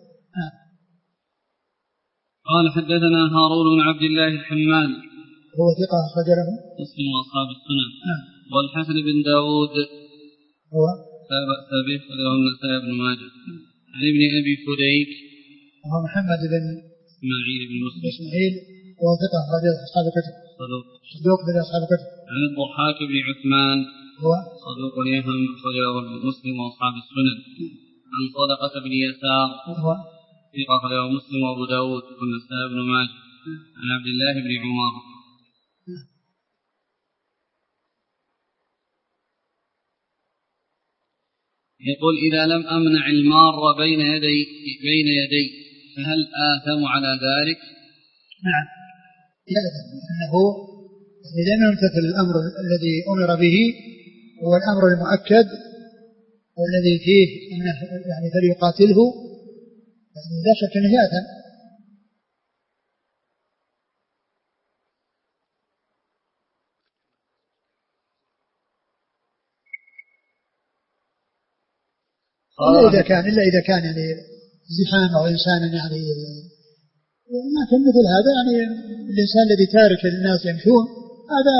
قال حدثنا هارون بن عبد الله الحمال هو ثقة أخرج له مسلم وأصحاب السنن. والحسن بن داود هو لا بأس به وله النسائي بن ماجه. عن ابن أبي فديك وهو محمد بن إسماعيل بن إسماعيل وهو ثقة أخرج أصحاب الكتب صدوق أصحاب الكتب. عن الضحاك بن عثمان هو صدوق يهم أخرجه مسلم وأصحاب السنن. عن صدقة بن يسار هو ثقة أخرجه مسلم وأبو داود والنسائي بن ماجه. عن عبد الله بن عمر. يقول: إذا لم أمنع المار بين يدي فهل آثم على ذلك؟ نعم يأثم، لأنه إذا لم يمتثل الأمر الذي أمر به هو الأمر المؤكد والذي فيه أنه يعني فليقاتله، يعني لا شك أنه يأثم. إلا إذا كان يعني زحام أو إنسان يعني، لكن مثل هذا يعني الإنسان الذي تارك الناس يمشون هذا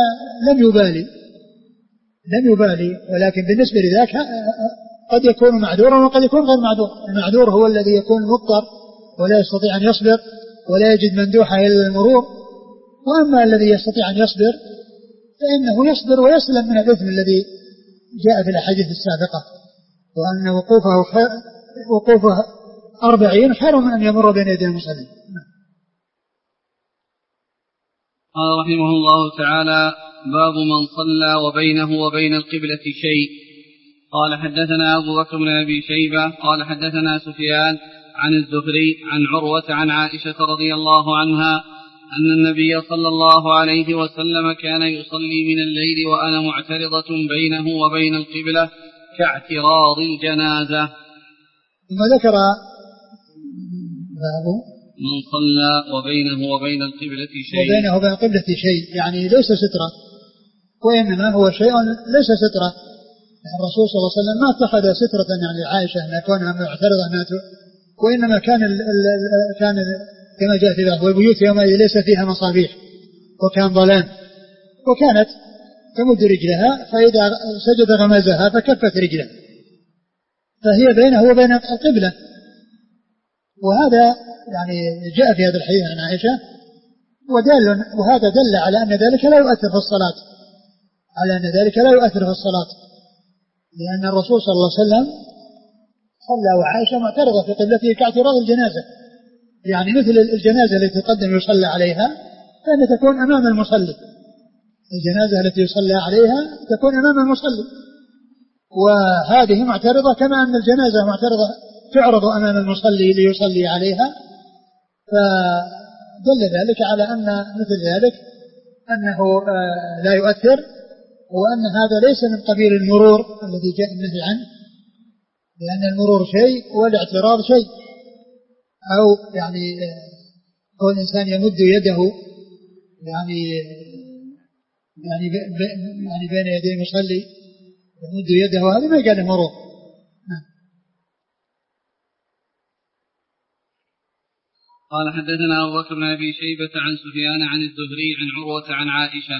لم يبالي، ولكن بالنسبة لذاك قد يكون معذورا وقد يكون غير معذور. المعذور هو الذي يكون مضطر ولا يستطيع أن يصبر ولا يجد مندوحة إلى المرور، وأما الذي يستطيع أن يصبر فإنه يصبر ويسلم من الإثم الذي جاء في الأحاديث السابقة، وأن وقوفه 40 خير من أن يمر بين يدي المصلين. قال رحمه الله تعالى: باب من صلى وبينه وبين القبلة شيء. قال حدثنا أبو بكر بن أبي شيبة قال حدثنا سفيان عن الزهري عن عروة عن عائشة رضي الله عنها أن النبي صلى الله عليه وسلم كان يصلي من الليل وأنا معترضة بينه وبين القبلة كاعتراض الجنازة. ثم ذكر باب من صلى وبينه وبين القبلة شيء، وبينه وبين القبلة شيء يعني ليس سترة، وإنما هو شيء ليس سترة. الرسول صلى الله عليه وسلم ما اتخذ سترة يعني عائشة أن كونها معترضة أنها، وإنما كان كما جاء في بعض والبيوت يومئذ ليس فيها مصابيح وكان ظلام، وكانت تمد رجلها فإذا سجد غمزها فكفت رجله، فهي بينه وبين القبلة. وهذا يعني جاء في هذا الحديث عن عائشة، وهذا دل على أن ذلك لا يؤثر في الصلاة، لأن الرسول صلى الله عليه وسلم صلى وعائشة معترضة في قبلته كاعتراض الجنازة، يعني مثل الجنازة التي تقدم يصلى عليها فإن تكون أمام المصلي، الجنازة التي يصلى عليها تكون أمام المصلي، وهذه معترضة كما أن الجنازة معترضة تعرض أمام المصلي ليصلي عليها، فدل ذلك على أن مثل ذلك أنه لا يؤثر، وأن هذا ليس من قبيل المرور الذي جاء النهي عنه، لأن المرور شيء والاعتراض شيء، أو يعني هو الإنسان يمد يده يعني بين يدي المصلي يمد يده، هذا ما قال مرور. قال حدثنا أبو بكر بن أبي شيبة عن سفيان عن الزهري عن عروة عن عائشة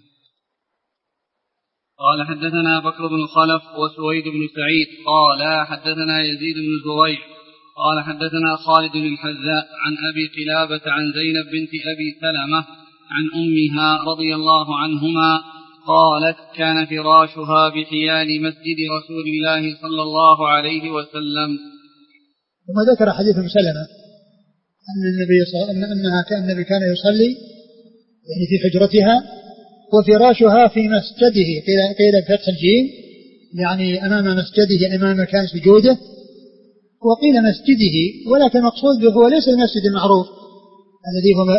قال حدثنا بكر بن خلف وسويد بن سعيد قال حدثنا يزيد بن زريع قال حدثنا خالد بن الحذاء عن أبي قلابة عن زينب بنت أبي سلمة عن أمها رضي الله عنهما قالت: كان فراشها بحيال مسجد رسول الله صلى الله عليه وسلم. ثم ذكر حديث سلمة أن النبي كان يصلي يعني في حجرتها وفراشها في مسجده، قيل بفتح الجيم يعني أمام مسجده، أمام مكان سجوده، وقيل مسجده، ولكن المقصود به هو ليس المسجد المعروف الذي هو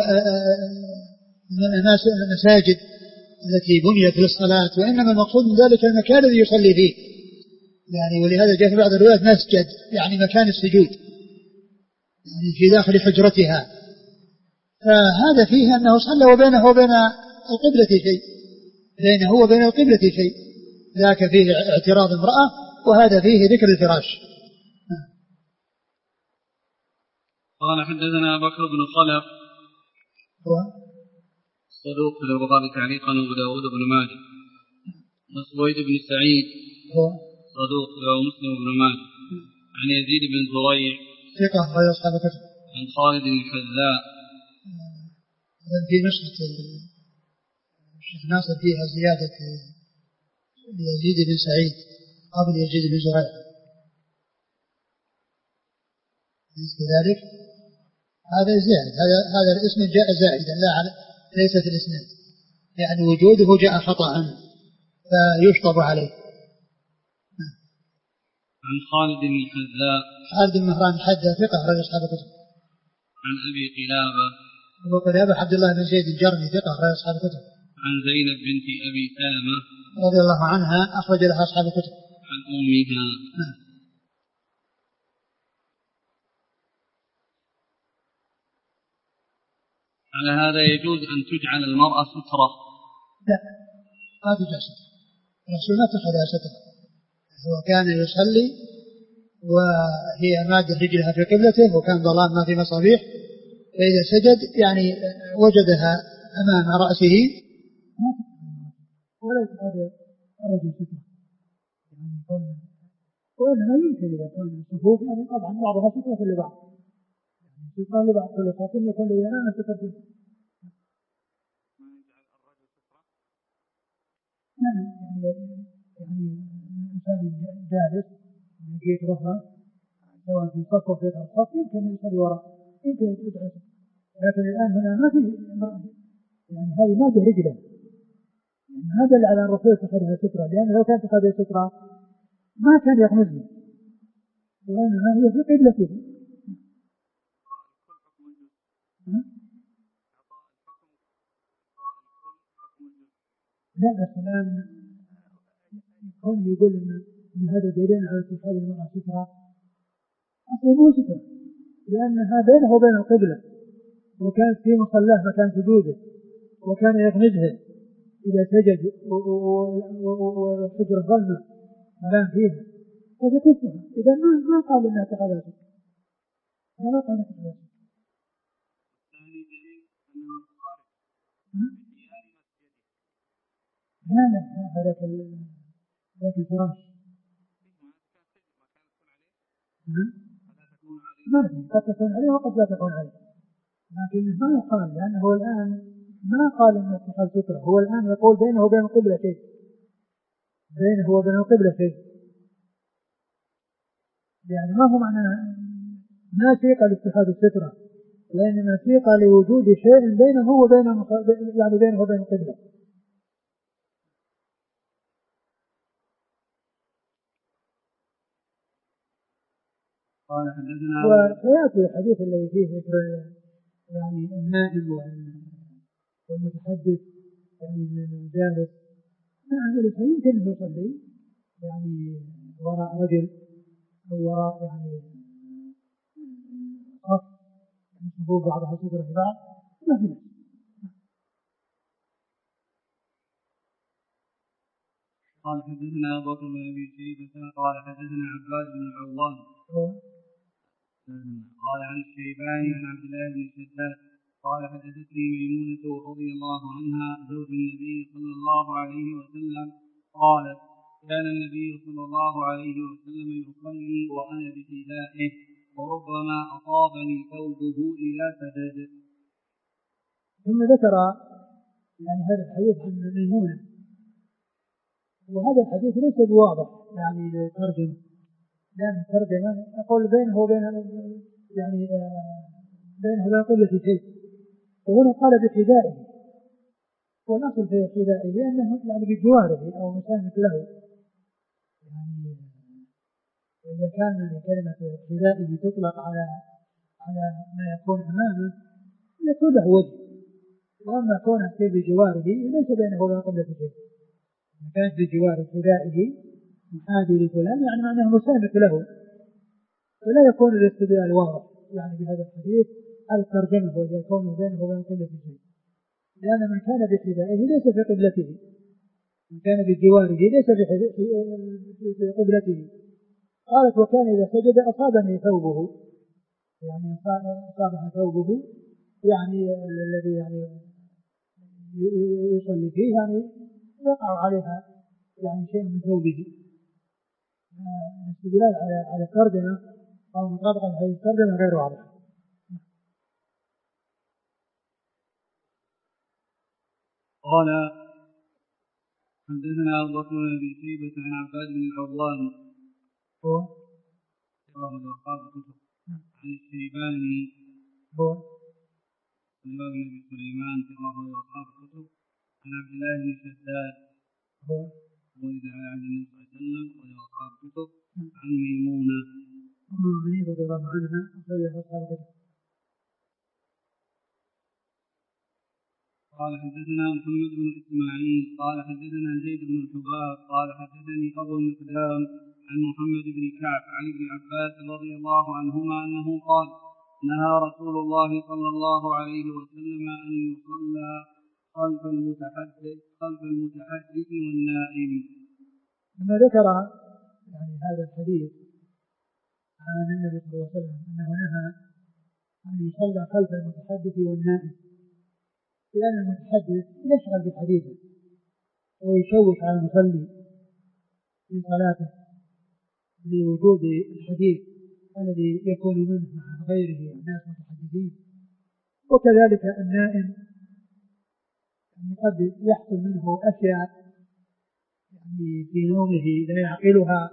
المساجد التي بنيت للصلاة، وإنما المقصود من ذلك المكان الذي يصلي فيه يعني، ولهذا جاء في بعض الروايات مسجد يعني مكان السجود يعني في داخل حجرتها، فهذا فيه أنه صلى وبينه وبين القبلة شيء، بينه وبين القبلة شيء، ذاك فيه اعتراض امرأة وهذا فيه ذكر الفراش. قال حدثنا بكر بن خلف صدوق في البخاري تعليقا وابو داود بن ماجه، وسويد بن سعيد صدوق له مسلم بن ماجه، عن يزيد بن زريع ثقة غير أصحاب كتب، عن خالد الحذاء. في نسخة الشيخ ناصر فيها زيادة يزيد بن سعيد قبل يزيد بن زريع، كذلك هذا زائد، هذا الاسم جاء زائدا ليست الاسناد، يعني وجوده جاء خطأ فيشطب عليه. عن خالد بن الحذاء، خالد بن مهران الحذاء ثقة رجل أصحاب الكتب. عن أبي قلابة، أبو قلابة عبد الله بن زيد الجرمي ثقة رجل أصحاب الكتب. عن زينب بنت أبي سلمة رضي الله عنها أخرج لها أصحاب الكتب. عن أمها. على هذا يجوز أن تجعل المرأة سترة؟ لا، ما تجعل سترة، الرسول ما اتخذها سترة، هو كان يصلي وهي مادة رجلها في قبلته وكان ظلام ما في مصابيح، فإذا سجد يعني وجدها أمام رأسه ولا يتعاد الرجل سترة يعني وإنما يمكن إذا كان الصفوف يعني طبعا بعضها سترة لبعض يعني سترة لبعض كل صف يكون لينام سترة يعني الإنسان جالس يجيك ظهره سواء في الصف أو في الصف يمكن يصلي وراء يمكن يدعس، لكن الآن هنا ما في يعني هذه ما رجله يعني ما دل على الرسول اتخذها سترة، لأن لو كانت اتخذها سترة ما كان يغمزني وإنما هي في قبلته. لا بس الآن كون يقول إن هذا دليل على اتخاذ المرأة سترة أصلا مو سترة، لأنها بينه وبين القبلة وكانت في مصلاه مكان سجوده وكان يغمزها إذا سجد والحجرة ظلمة ملام فيها هذا كفها. إذا ما قال إنها اتخاذها سترة، ما قال إنها اتخاذها سترة. لا هذاك الفراش ما قد تكون عليه وقد لا تكون عليه، لكن ما يقال لأنه الآن ما قال إن اتخاذ سترة، هو الآن يقول بينه وبين القبلة شيء، بينه وبين القبلة شيء، يعني ما هو معنى ما سيق لاتخاذ السترة وإنما سيق لوجود شيء بينه وبين يعني بينه وبين القبلة. وسيأتي الحديث الذي فيه ذكر يعني النائم والمتحدث يعني الجالس نعم يمكن أن يصلي يعني وراء رجل أو وراء يعني خط صفوف بعضها سترة في بعض ما في بس. قال حدثنا أبو بكر بن أبي شيبة قال حدثنا عباد بن العوام قال عن الشيباني عن عبد الله بن شداد قال حدثتني ميمونة رضي الله عنها زوج النبي صلى الله عليه وسلم قالت كان النبي صلى الله عليه وسلم يصلي وأنا بحذائه وربما أصابني ثوبه إذا سجد. ثم ذكر يعني هذا الحديث عن ميمونة، وهذا الحديث ليس بواضح يعني للترجمة، لأن الترجمة يقول بينه وبين يعني بينه وبين قبلة شيء، وهنا قال بحذائه، والأصل في حذائه لأنه يعني بجواره أو مسامة له، يعني إذا كان كلمة حذائه تطلق على ما يكون أمامه يكون له وجه، وأما كونه بجواره ليس بينه وبين قبلة شيء، كانت بجوار حذائه محاذي لفلان يعني معناه مسامح له، فلا يكون الاستدلال واضح يعني بهذا الحديث على الترجمة ويكون بينه وبين قبلة شيء، لأن من كان بحذائه ليس في قبلته، من كان بجواره ليس في قبلته. قالت وكان إذا سجد أصابني ثوبه، يعني أصابها ثوبه يعني الذي يعني يصلي فيه يعني يقع عليها يعني شيء من ثوبه. الاستدلال على الترجمة أو مطابقة هذه الترجمة غير واضح. قال حدثنا أبو بكر بن أبي شيبة عن عباد بن العوام عن الشيباني بن أبي سليمان كراه وأصحاب الكتب عن عبد الله بن شداد ولد على عهد النبي صلى الله عليه وسلم وأصحاب الكتب عن ميمونة رضي الله عنها أصحاب الكتب. قال حدثنا محمد بن إسماعيل قال حدثنا زيد بن الحباب قال حدثني أبو المقدام عن محمد بن كعب عن ابن عباس رضي الله عنهما أنه قال نهى رسول الله صلى الله عليه وسلم أن يصلى خلف المتحدث والنائم. لما ذكر يعني هذا الحديث عن النبي صلى الله عليه وسلم أنه نهى أن يصلى خلف المتحدث والنائم، لأن المتحدث يشغل بحديثه ويشوش على المصلي في صلاته لوجود الحديث الذي يكون منه مع غيره الناس متحدثين. وكذلك النائم يعني قد يحصل منه أشياء يعني في نومه لا يعقلها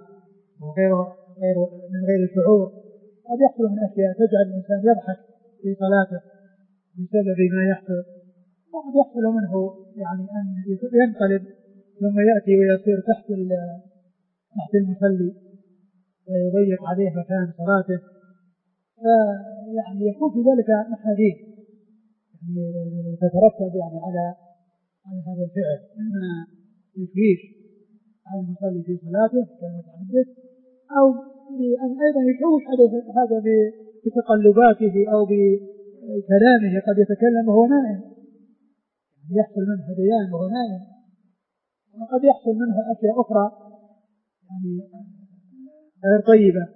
من غير شعور، قد يحصل من أشياء تجعل الإنسان يضحك في صلاته بسبب ما يحصل، وقد يحصل منه يعني أن ينقلب ثم يأتي ويصير تحت المصلي ويضيق عليه مكان صلاته، فيعني يكون في ذلك محاذير يعني تترتب يعني على هذا الفعل، إما يشويش على المصلي في صلاته كالمتحدث، أو بأن أيضا يشوش عليه هذا بتقلباته أو بكلامه، قد يتكلم وهو نائم يحصل منه هذيان وهو نائم، وقد يحصل منه أشياء أخرى يعني غير طيبة،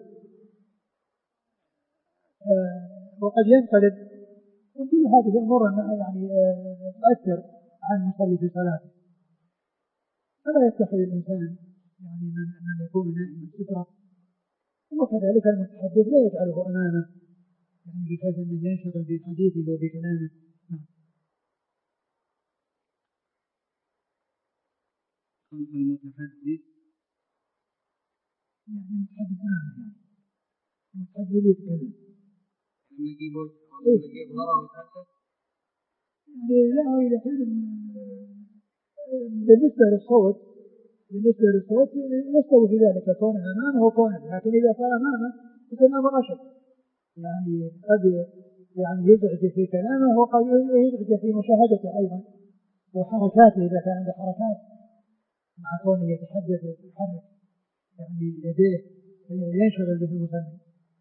وقد ينقلب، وكل هذه أمور يعني تؤثر على المصلي في صلاته. فلا يتخذ الإنسان يعني من يكون نائما سترة، وكذلك المتحدث لا يجعله أمامه يعني بحيث أنه ينشغل بحديثه وبكلامه. خلف المتحدث يعني المتحدث أمامه، المتحدث اللي يتكلم يجيب وراه ويتحدث لا هو إذا كان بالنسبة للصوت يستوي في ذلك كونه أمامه وكونه، لكن إذا صار أمامه يكون أمر أشد، يعني قد يعني يزعج في كلامه وقد يزعج في مشاهدته أيضا وحركاته، إذا كان عنده حركات مع كونه يتحدث ويحرك يعني يديه ينشغل به المصلي.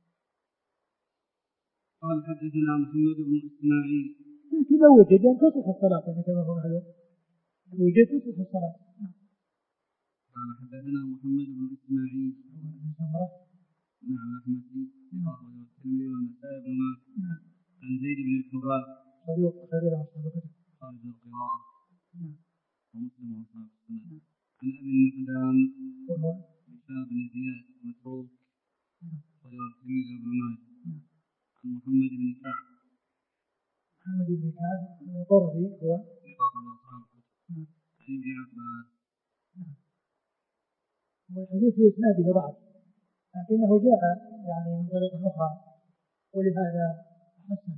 قال حدثنا محمد بن إسماعيل. كذا وجد أن تصح الصلاة يعني كما هو معلوم، وجد تصح الصلاة. قال حدثنا محمد بن إسماعيل. نعم أحمد والترمذي والنسائي بن ماجه. عن زيد بن الحباب صديق خير خارج القراءة ومسلم وأصحاب السنة. عن أبي المقدام هشام بن زياد مسروق والترمذي بن ماجه. عن محمد بن كعب قرظي هو عن ابن عباس. والحديث في إسناده ضعف لكنه جاء يعني من طريق أخرى، ولهذا حسن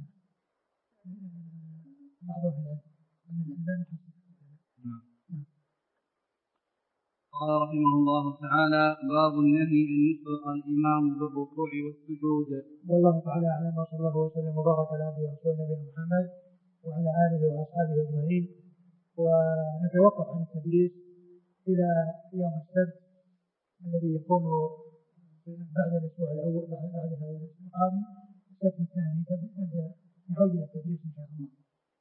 بعض أهل العلم. قال رحمه الله تعالى: باب النهي أن يسبق الإمام بالركوع والسجود. والله تعالى أعلم، وصلى الله وسلم وبارك على عبده ورسوله نبينا محمد وعلى آله وأصحابه أجمعين. ونتوقف عن التدريس إلى يوم السبت الذي يكون بعد الأسبوع الأول بعد هذا الأسبوع القادم السبت الثاني، نبدأ نعود إلى التدريس إن شاء الله.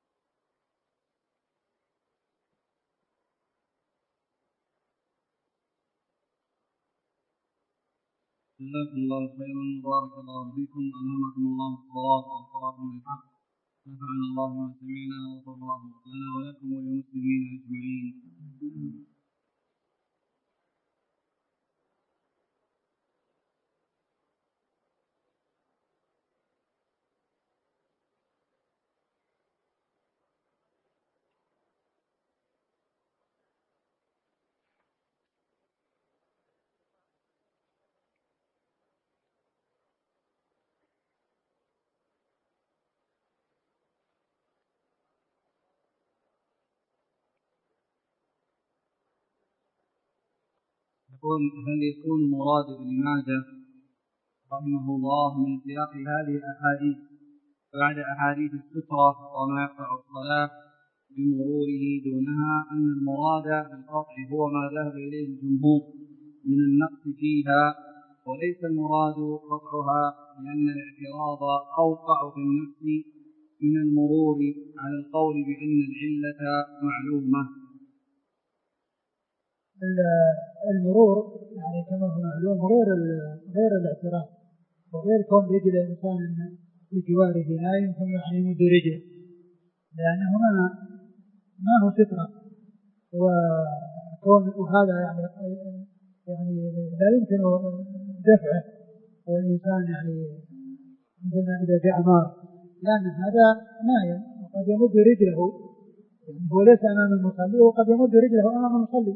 جزاكم الله خيرا وبارك الله فيكم، ألهمكم الله الصواب ووفقكم للحق، نفعنا الله بما سمعنا وغفر الله لنا ولكم وللمسلمين أجمعين. هل يكون مراد ابن ماجه رحمه الله من سياق هذه الأحاديث بعد أحاديث السترة وما يقطع الصلاة بمروره دونها أن المراد بالقطع هو ما ذهب إليه الجمهور من النقص فيها، وليس المراد قطعها، لأن الاعتراض أوقع في النفس من المرور على القول بأن العلة معلومة. المرور يعني كما هو معلوم غير الاعتراض، وغير كون رجل الإنسان بجواره نايم ثم يعني يمد رجله، لأنه ما هو سترة، وهذا يعني لا يمكن دفعه، والإنسان يعني مثلا إذا جاء مار، لأن هذا نايم وقد يمد رجله، يعني هو ليس أمام المصلي وقد يمد رجله أمام المصلي.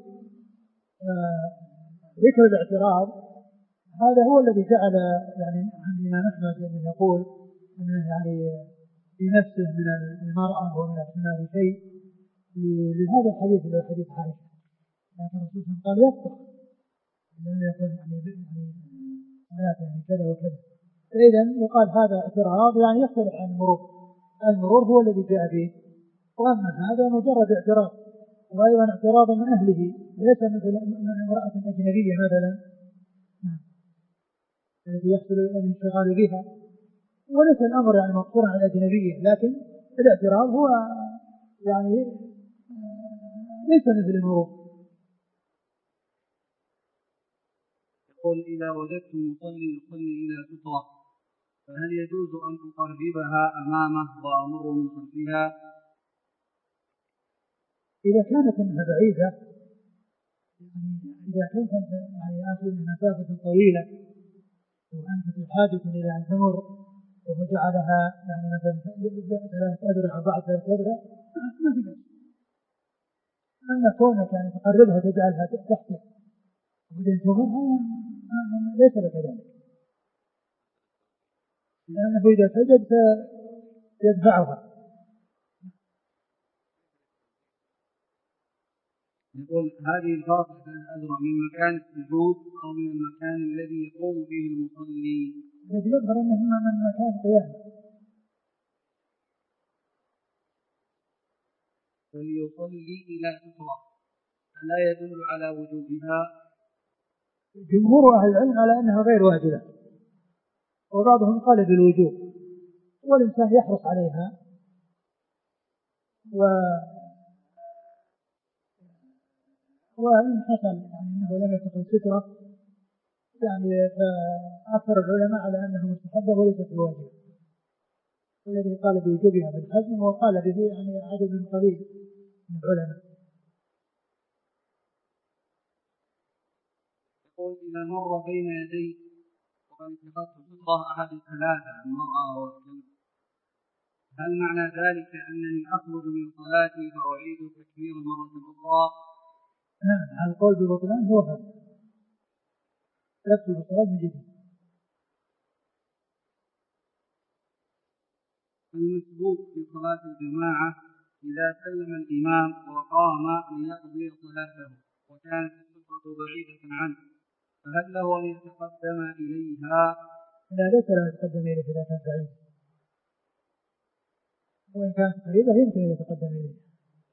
ذكر الاعتراض هذا هو الذي جعل يعني عن الإمام أحمد يقول أنه يعني في نفسه من المرأة ومن الثمار شيء لهذا الحديث اللي هو حديث عائشة، لكن الرسول قال يفتح لأنه يقول يعني يعني كذا وكذا. فإذا يقال هذا اعتراض يعني يختلف عن المرور هو الذي جاء به، وأما هذا مجرد اعتراض، وأيضا اعتراض من أهله ليس مثل من امرأة أجنبية مثلا الذي يحصل الانشغال بها، وليس الأمر يعني مقصورا على الأجنبية، لكن الاعتراض هو يعني ليس مثل المرور. يقول إذا وجدت مصلي يصلي إلى سترة فهل يجوز أن أقربها أمامه وأمر من خلفها؟ إذا كانت أنها بعيدة، إذا كنت يعني أخذ مسافة طويلة وأنت في حاجة إلى أن تمر وجعلها يعني مثلا 3 أذرع أو بعد 3 أذرع ما في بأس. أما كونك يعني تقربها تجعلها تحتك وبعدين تمرها ليس لك ذلك، لأنه إذا سجد يدفعها. يقول هذه الفاصلة أذرع من مكان السجود أو من المكان الذي يقوم فيه المصلي؟ الذي يظهر أنه من مكان قيامه. فليصلي إلى سترة ألا يدل على وجوبها؟ جمهور أهل العلم على أنها غير واجبة، وبعضهم قال بالوجوب، والإنسان يحرص عليها وإن حصل يعني أنه لم يكن سترة يعني فأكثر العلماء على أنه مستحبة وليست بواجبة، والذي قال بوجوبها ابن حزم وقال به يعني عدد قليل من العلماء. يقول إذا مر بين يدي وقد اتخذت سترة أحد الثلاثة المرأة والكلب، هل معنى ذلك أنني أخرج من صلاتي فأعيد التكبير مرة أخرى؟ نعم، القول ببطلان هو هذا، يدخل الصلاة من جديد. المسبوق في صلاة الجماعة إذا سلم الإمام وقام ليقضي صلاته وكانت السترة بعيدة عنه فهل له أن يتقدم إليها؟ لا، ليس له يتقدم إليها إذا كانت بعيدة، وإن كانت قريبة يمكن أن يتقدم إليها.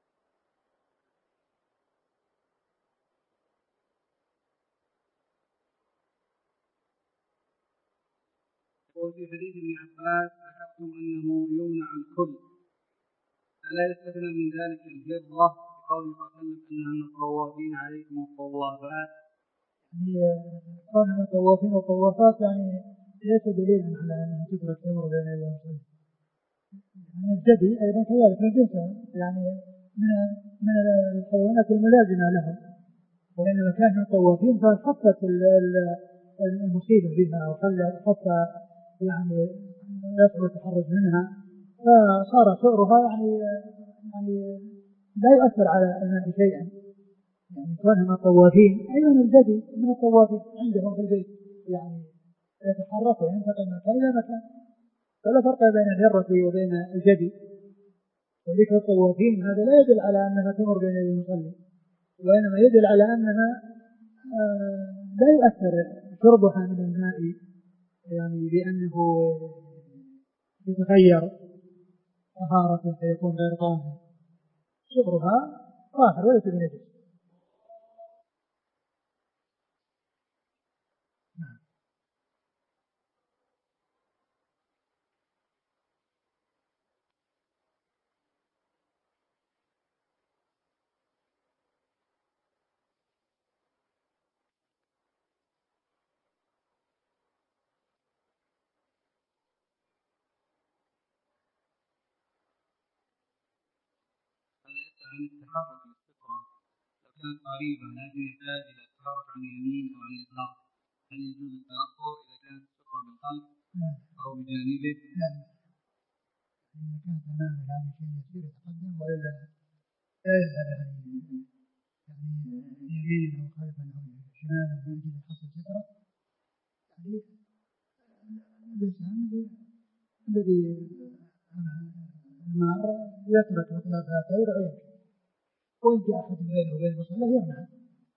وفي حديث ابن عباس ذكرتم أنه يمنع الكل، ألا يستثنى من ذلك الهرة بقول صلى الله عليه وسلم أنها الطوافين عليكم الطوافات؟ كون الطوافين والطوافات يعني ليس دليلا على أنها تترك تمر بين يدي المصلي. يعني الجدي أيضا كذلك من جنسها، يعني من الحيوانات الملازمة لهم، وإنما كان الطوافين فخفت المصيبة بها وخفت يعني يصعب التحرز منها، فصار شعرها يعني لا يؤثر على الماء شيئا، يعني كونهم الطوافين أيضا الجدي من الطوافين عندهم في البيت، يعني يتحرك وينتقل من مكان إلى مكان، فلا فرق بين الهرة وبين الجدي. وذكر الطوافين هذا لا يدل على أنها تمر بين يدي المصلي، وإنما يدل على أنها لا يؤثر شربها من الماء يعني بأنه يتغير طهارة فيكون غير طاهر، شربها طاهر وليس بنجس. عن التحرك للسترة لو كانت قريبة لكن يحتاج إلى التحرك عن اليمين أو عن اليسار، هل يجوز التأخر إذا كانت السترة بالخلف أو بجانبه؟ لا، إذا كانت أمامه يعني شيء يسير يتقدم، وإلا لا يذهب يعني يمينا أو خلفا أو شمالا من أجل حصر سترة. يعني الإنسان الذي مار يترك مطلق هاتين ويمشي، وإن جاء أحد بينه وبين المصلى يمنع.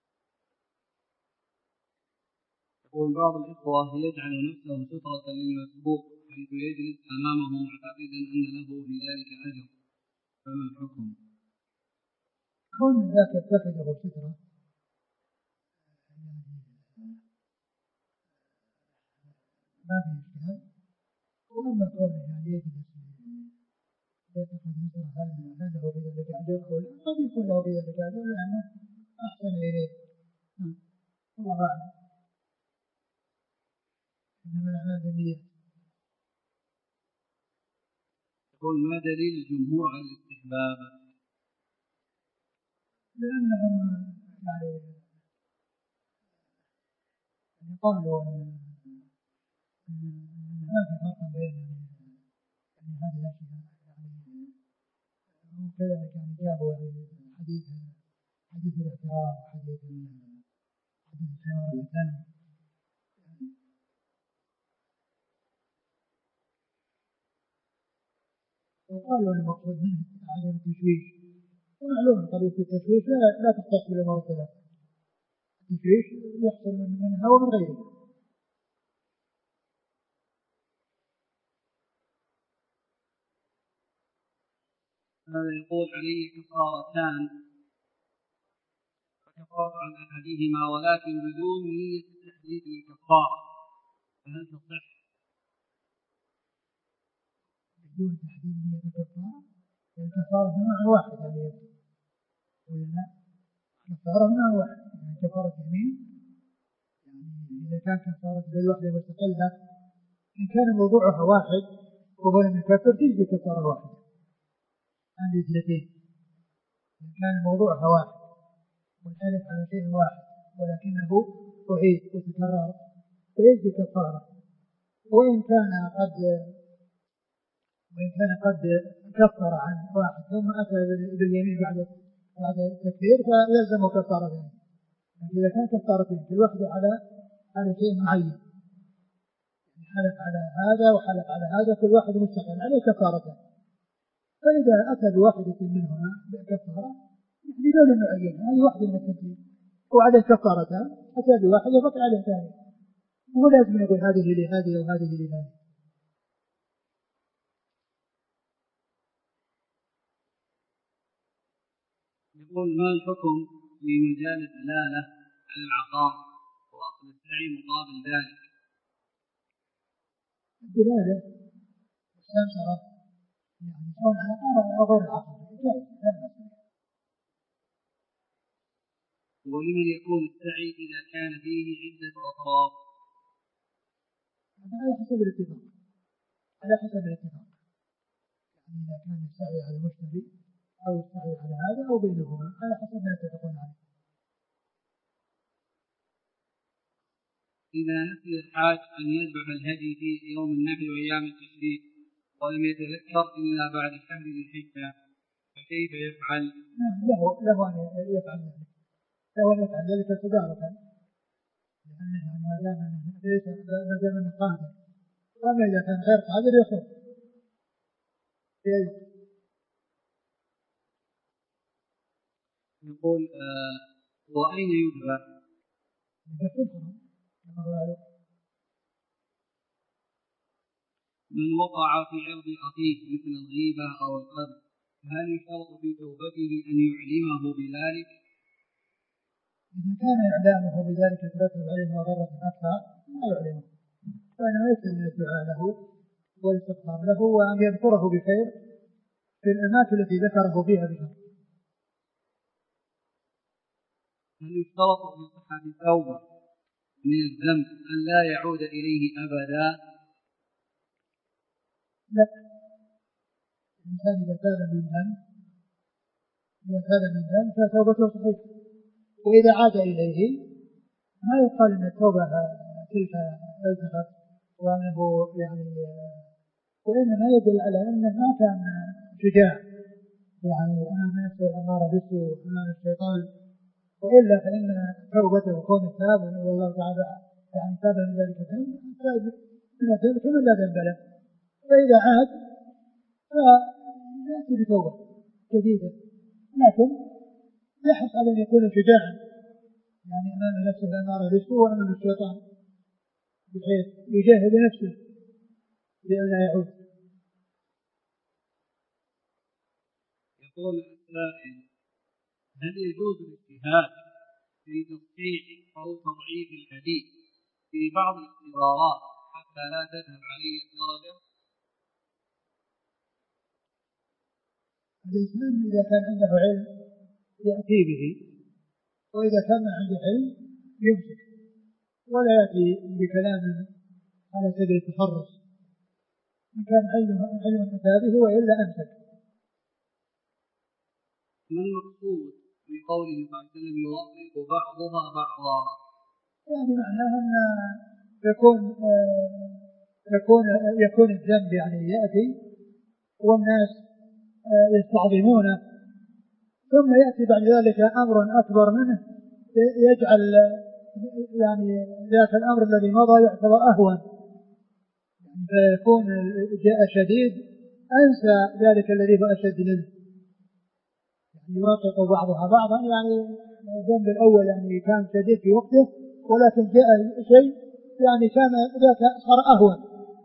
يقول بعض الإخوة يجعل نفسه سترة للمسبوق حيث يجلس أمامه معتقدا أن له في ذلك أجر، فما الحكم؟ كون ذاك يتخذه سترة ما في إشكال، وأما كونه يعني يجلس يتخذ سترة هل له في ذلك أجر أو لا؟ قد يكون له في ذلك أجر لأنه أحسن إليه. الله أعلم. إنما الأعمال بالنيات. يقول ما دليل الجمهور على الاستحباب؟ لأنهم يعني قالوا أن ما في فرق بين يعني هذه الأشياء، يعني وكذلك يعني جابوا حديث الاعتراف وحديث الحوار الإنسان، وقالوا المقصود منه عدم التشويش، ومعلوم طريقة التشويش لا تختص بالأمور الثلاث، التشويش يحصل منها ومن غيرها. هذا يقول عليه كفارتان، فكفارة عن أحدهما ولكن بدون نية تحديد الكفارة، فهل تصح؟ بدون تحديد نية الكفارة؟ الكفارة نوع واحد يعني ولا لا؟ كفارة نوع واحد، يعني كفارة يمين، يعني إذا كان كفارة بالوحدة مستقلة إن كان موضوعها واحد وهو لم يكفر تجي كفارة واحدة عندي اثنتين. إن كان موضوعها واحد والحلف على شيء واحد ولكنه أعيد وتكرر فيجي كفارة. وإن كان قد كفر عن واحد ثم أتى باليمين بعد التكفير فيلزم كفارتين. لكن إذا كان كفارتين في الوحدة على شيء معين، حلف على هذا وحلف على هذا كل واحد مستقل عليه كفارتين، فإذا أتى بواحدة منهما كفارة يعني دون معين أي واحدة من التنفيذ وعليه كفارتان أتى بواحدة بقي عليه ثاني، وهو لازم يقول هذه لهذه وهذه لهذه. يقول ما الحكم في مجال الدلالة على العطاء وأخذ السعي مقابل ذلك؟ الدلالة والسمسرة يعني كون على طرف أو غير العقل ولمن يكون السعي إذا كان فيه عدة أطراف؟ هذا على حسب الاتفاق، يعني إذا كان السعي على المشتري أو السعي على هذا أو بينهما على حسب ما يتفقون عليه. إذا نسي الحاج أن يذبح الهدي في يوم النحر وأيام التشريق ولم يتذكر إلا بعد شهر ذي الحجة فكيف يفعل؟ له أن يفعل ذلك، ذلك تداركا، لأنه يعني ما دام أنه قادر، وأما إذا كان غير قادر يصوم. يقول وأين يذبح؟ من وقع في عرض أخيه مثل الغيبة أو القذف هل يشترط في توبته أن يعلمه بذلك؟ إذا كان إعلامه بذلك يترتب عليه مضرة أكثر لا يعلمه، فإنه يكفي من الدعاء له والاستغفار له وأن يذكره بخير في الأماكن التي ذكره فيها بشر. هل يشترط في صحة التوبة من الذنب أن لا يعود إليه أبدا؟ لا، الإنسان إذا تاب من ذنب إذا تاب من ذنب فتوبته صحيحة. وإذا عاد إليه ما يقال أن التوبة تلك التفت وأنه يعني، وإنما يدل على أنه ما كان شجاع يعني أمام نفسه الأمارة بالسوء أمام الشيطان، وإلا فإن توبته كون تاب والله تعالى يعني تاب من ذلك الذنب من الذنب كمن لا ذنب له، فإذا عاد فيأتي بتوبة جديدة، لكن يحرص على أن يكون شجاعا يعني أمام نفسه الأمارة بالسوء وأمام الشيطان، بحيث يجاهد نفسه لئلا يعود. يقول السائل: هل يجوز الاجتهاد في تصحيح أو تضعيف الحديث في بعض الاختبارات حتى لا تذهب عليه الدرجة؟ الإنسان إذا كان عنده علم يأتي به، وإذا كان عنده علم يمسك ولا يأتي بكلام على سبيل التخرص، إن كان علم أتى به وإلا أمسك. ما المقصود بقوله صلى الله عليه وسلم يوافق بعضها بعضا؟ يعني معناه أن يكون الذنب يعني يأتي والناس يستعظمونه، ثم يأتي بعد ذلك أمر أكبر منه يجعل يعني ذاك الأمر الذي مضى يعتبر أهون، فيكون جاء شديد أنسى ذلك الذي هو أشد منه، يعني يوافق بعضها بعضا، يعني الذنب الأول يعني كان شديد في وقته ولكن جاء شيء يعني كان ذاك صار أهون.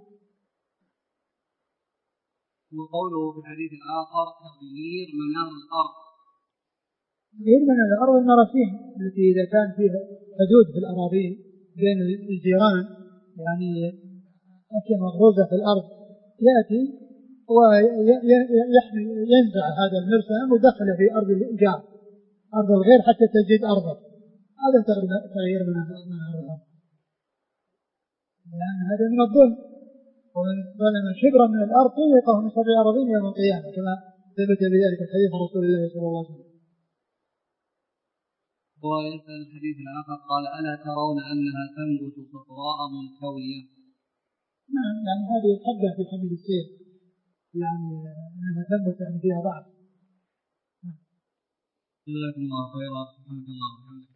وقوله في الحديث الآخر تغيير منار الأرض، تغيير منار الأرض المراسيم التي إذا كان فيها حدود في الأراضين بين الجيران يعني أشياء مغروزة في الأرض، يأتي وينزع هذا المرسم ودخله في أرض الجار أرض الغير حتى تجد أرضه، هذا تغيير منار الأرض، لأن هذا من الظلم، ومن ظلم شبرا من الأرض طوقه من 7 أراضين يوم القيامة كما ثبت بذلك الحديث عن رسول الله صلى الله عليه وسلم. ويسأل الحديث الآخر قال: ألا ترون أنها تنبت صفراء منكوية؟ نعم، يعني هذه الحبة في حمل السير، يعني أنها تنبت يعني فيها ضعف. جزاكم الله خيرا. سبحانك اللهم وبحمدك.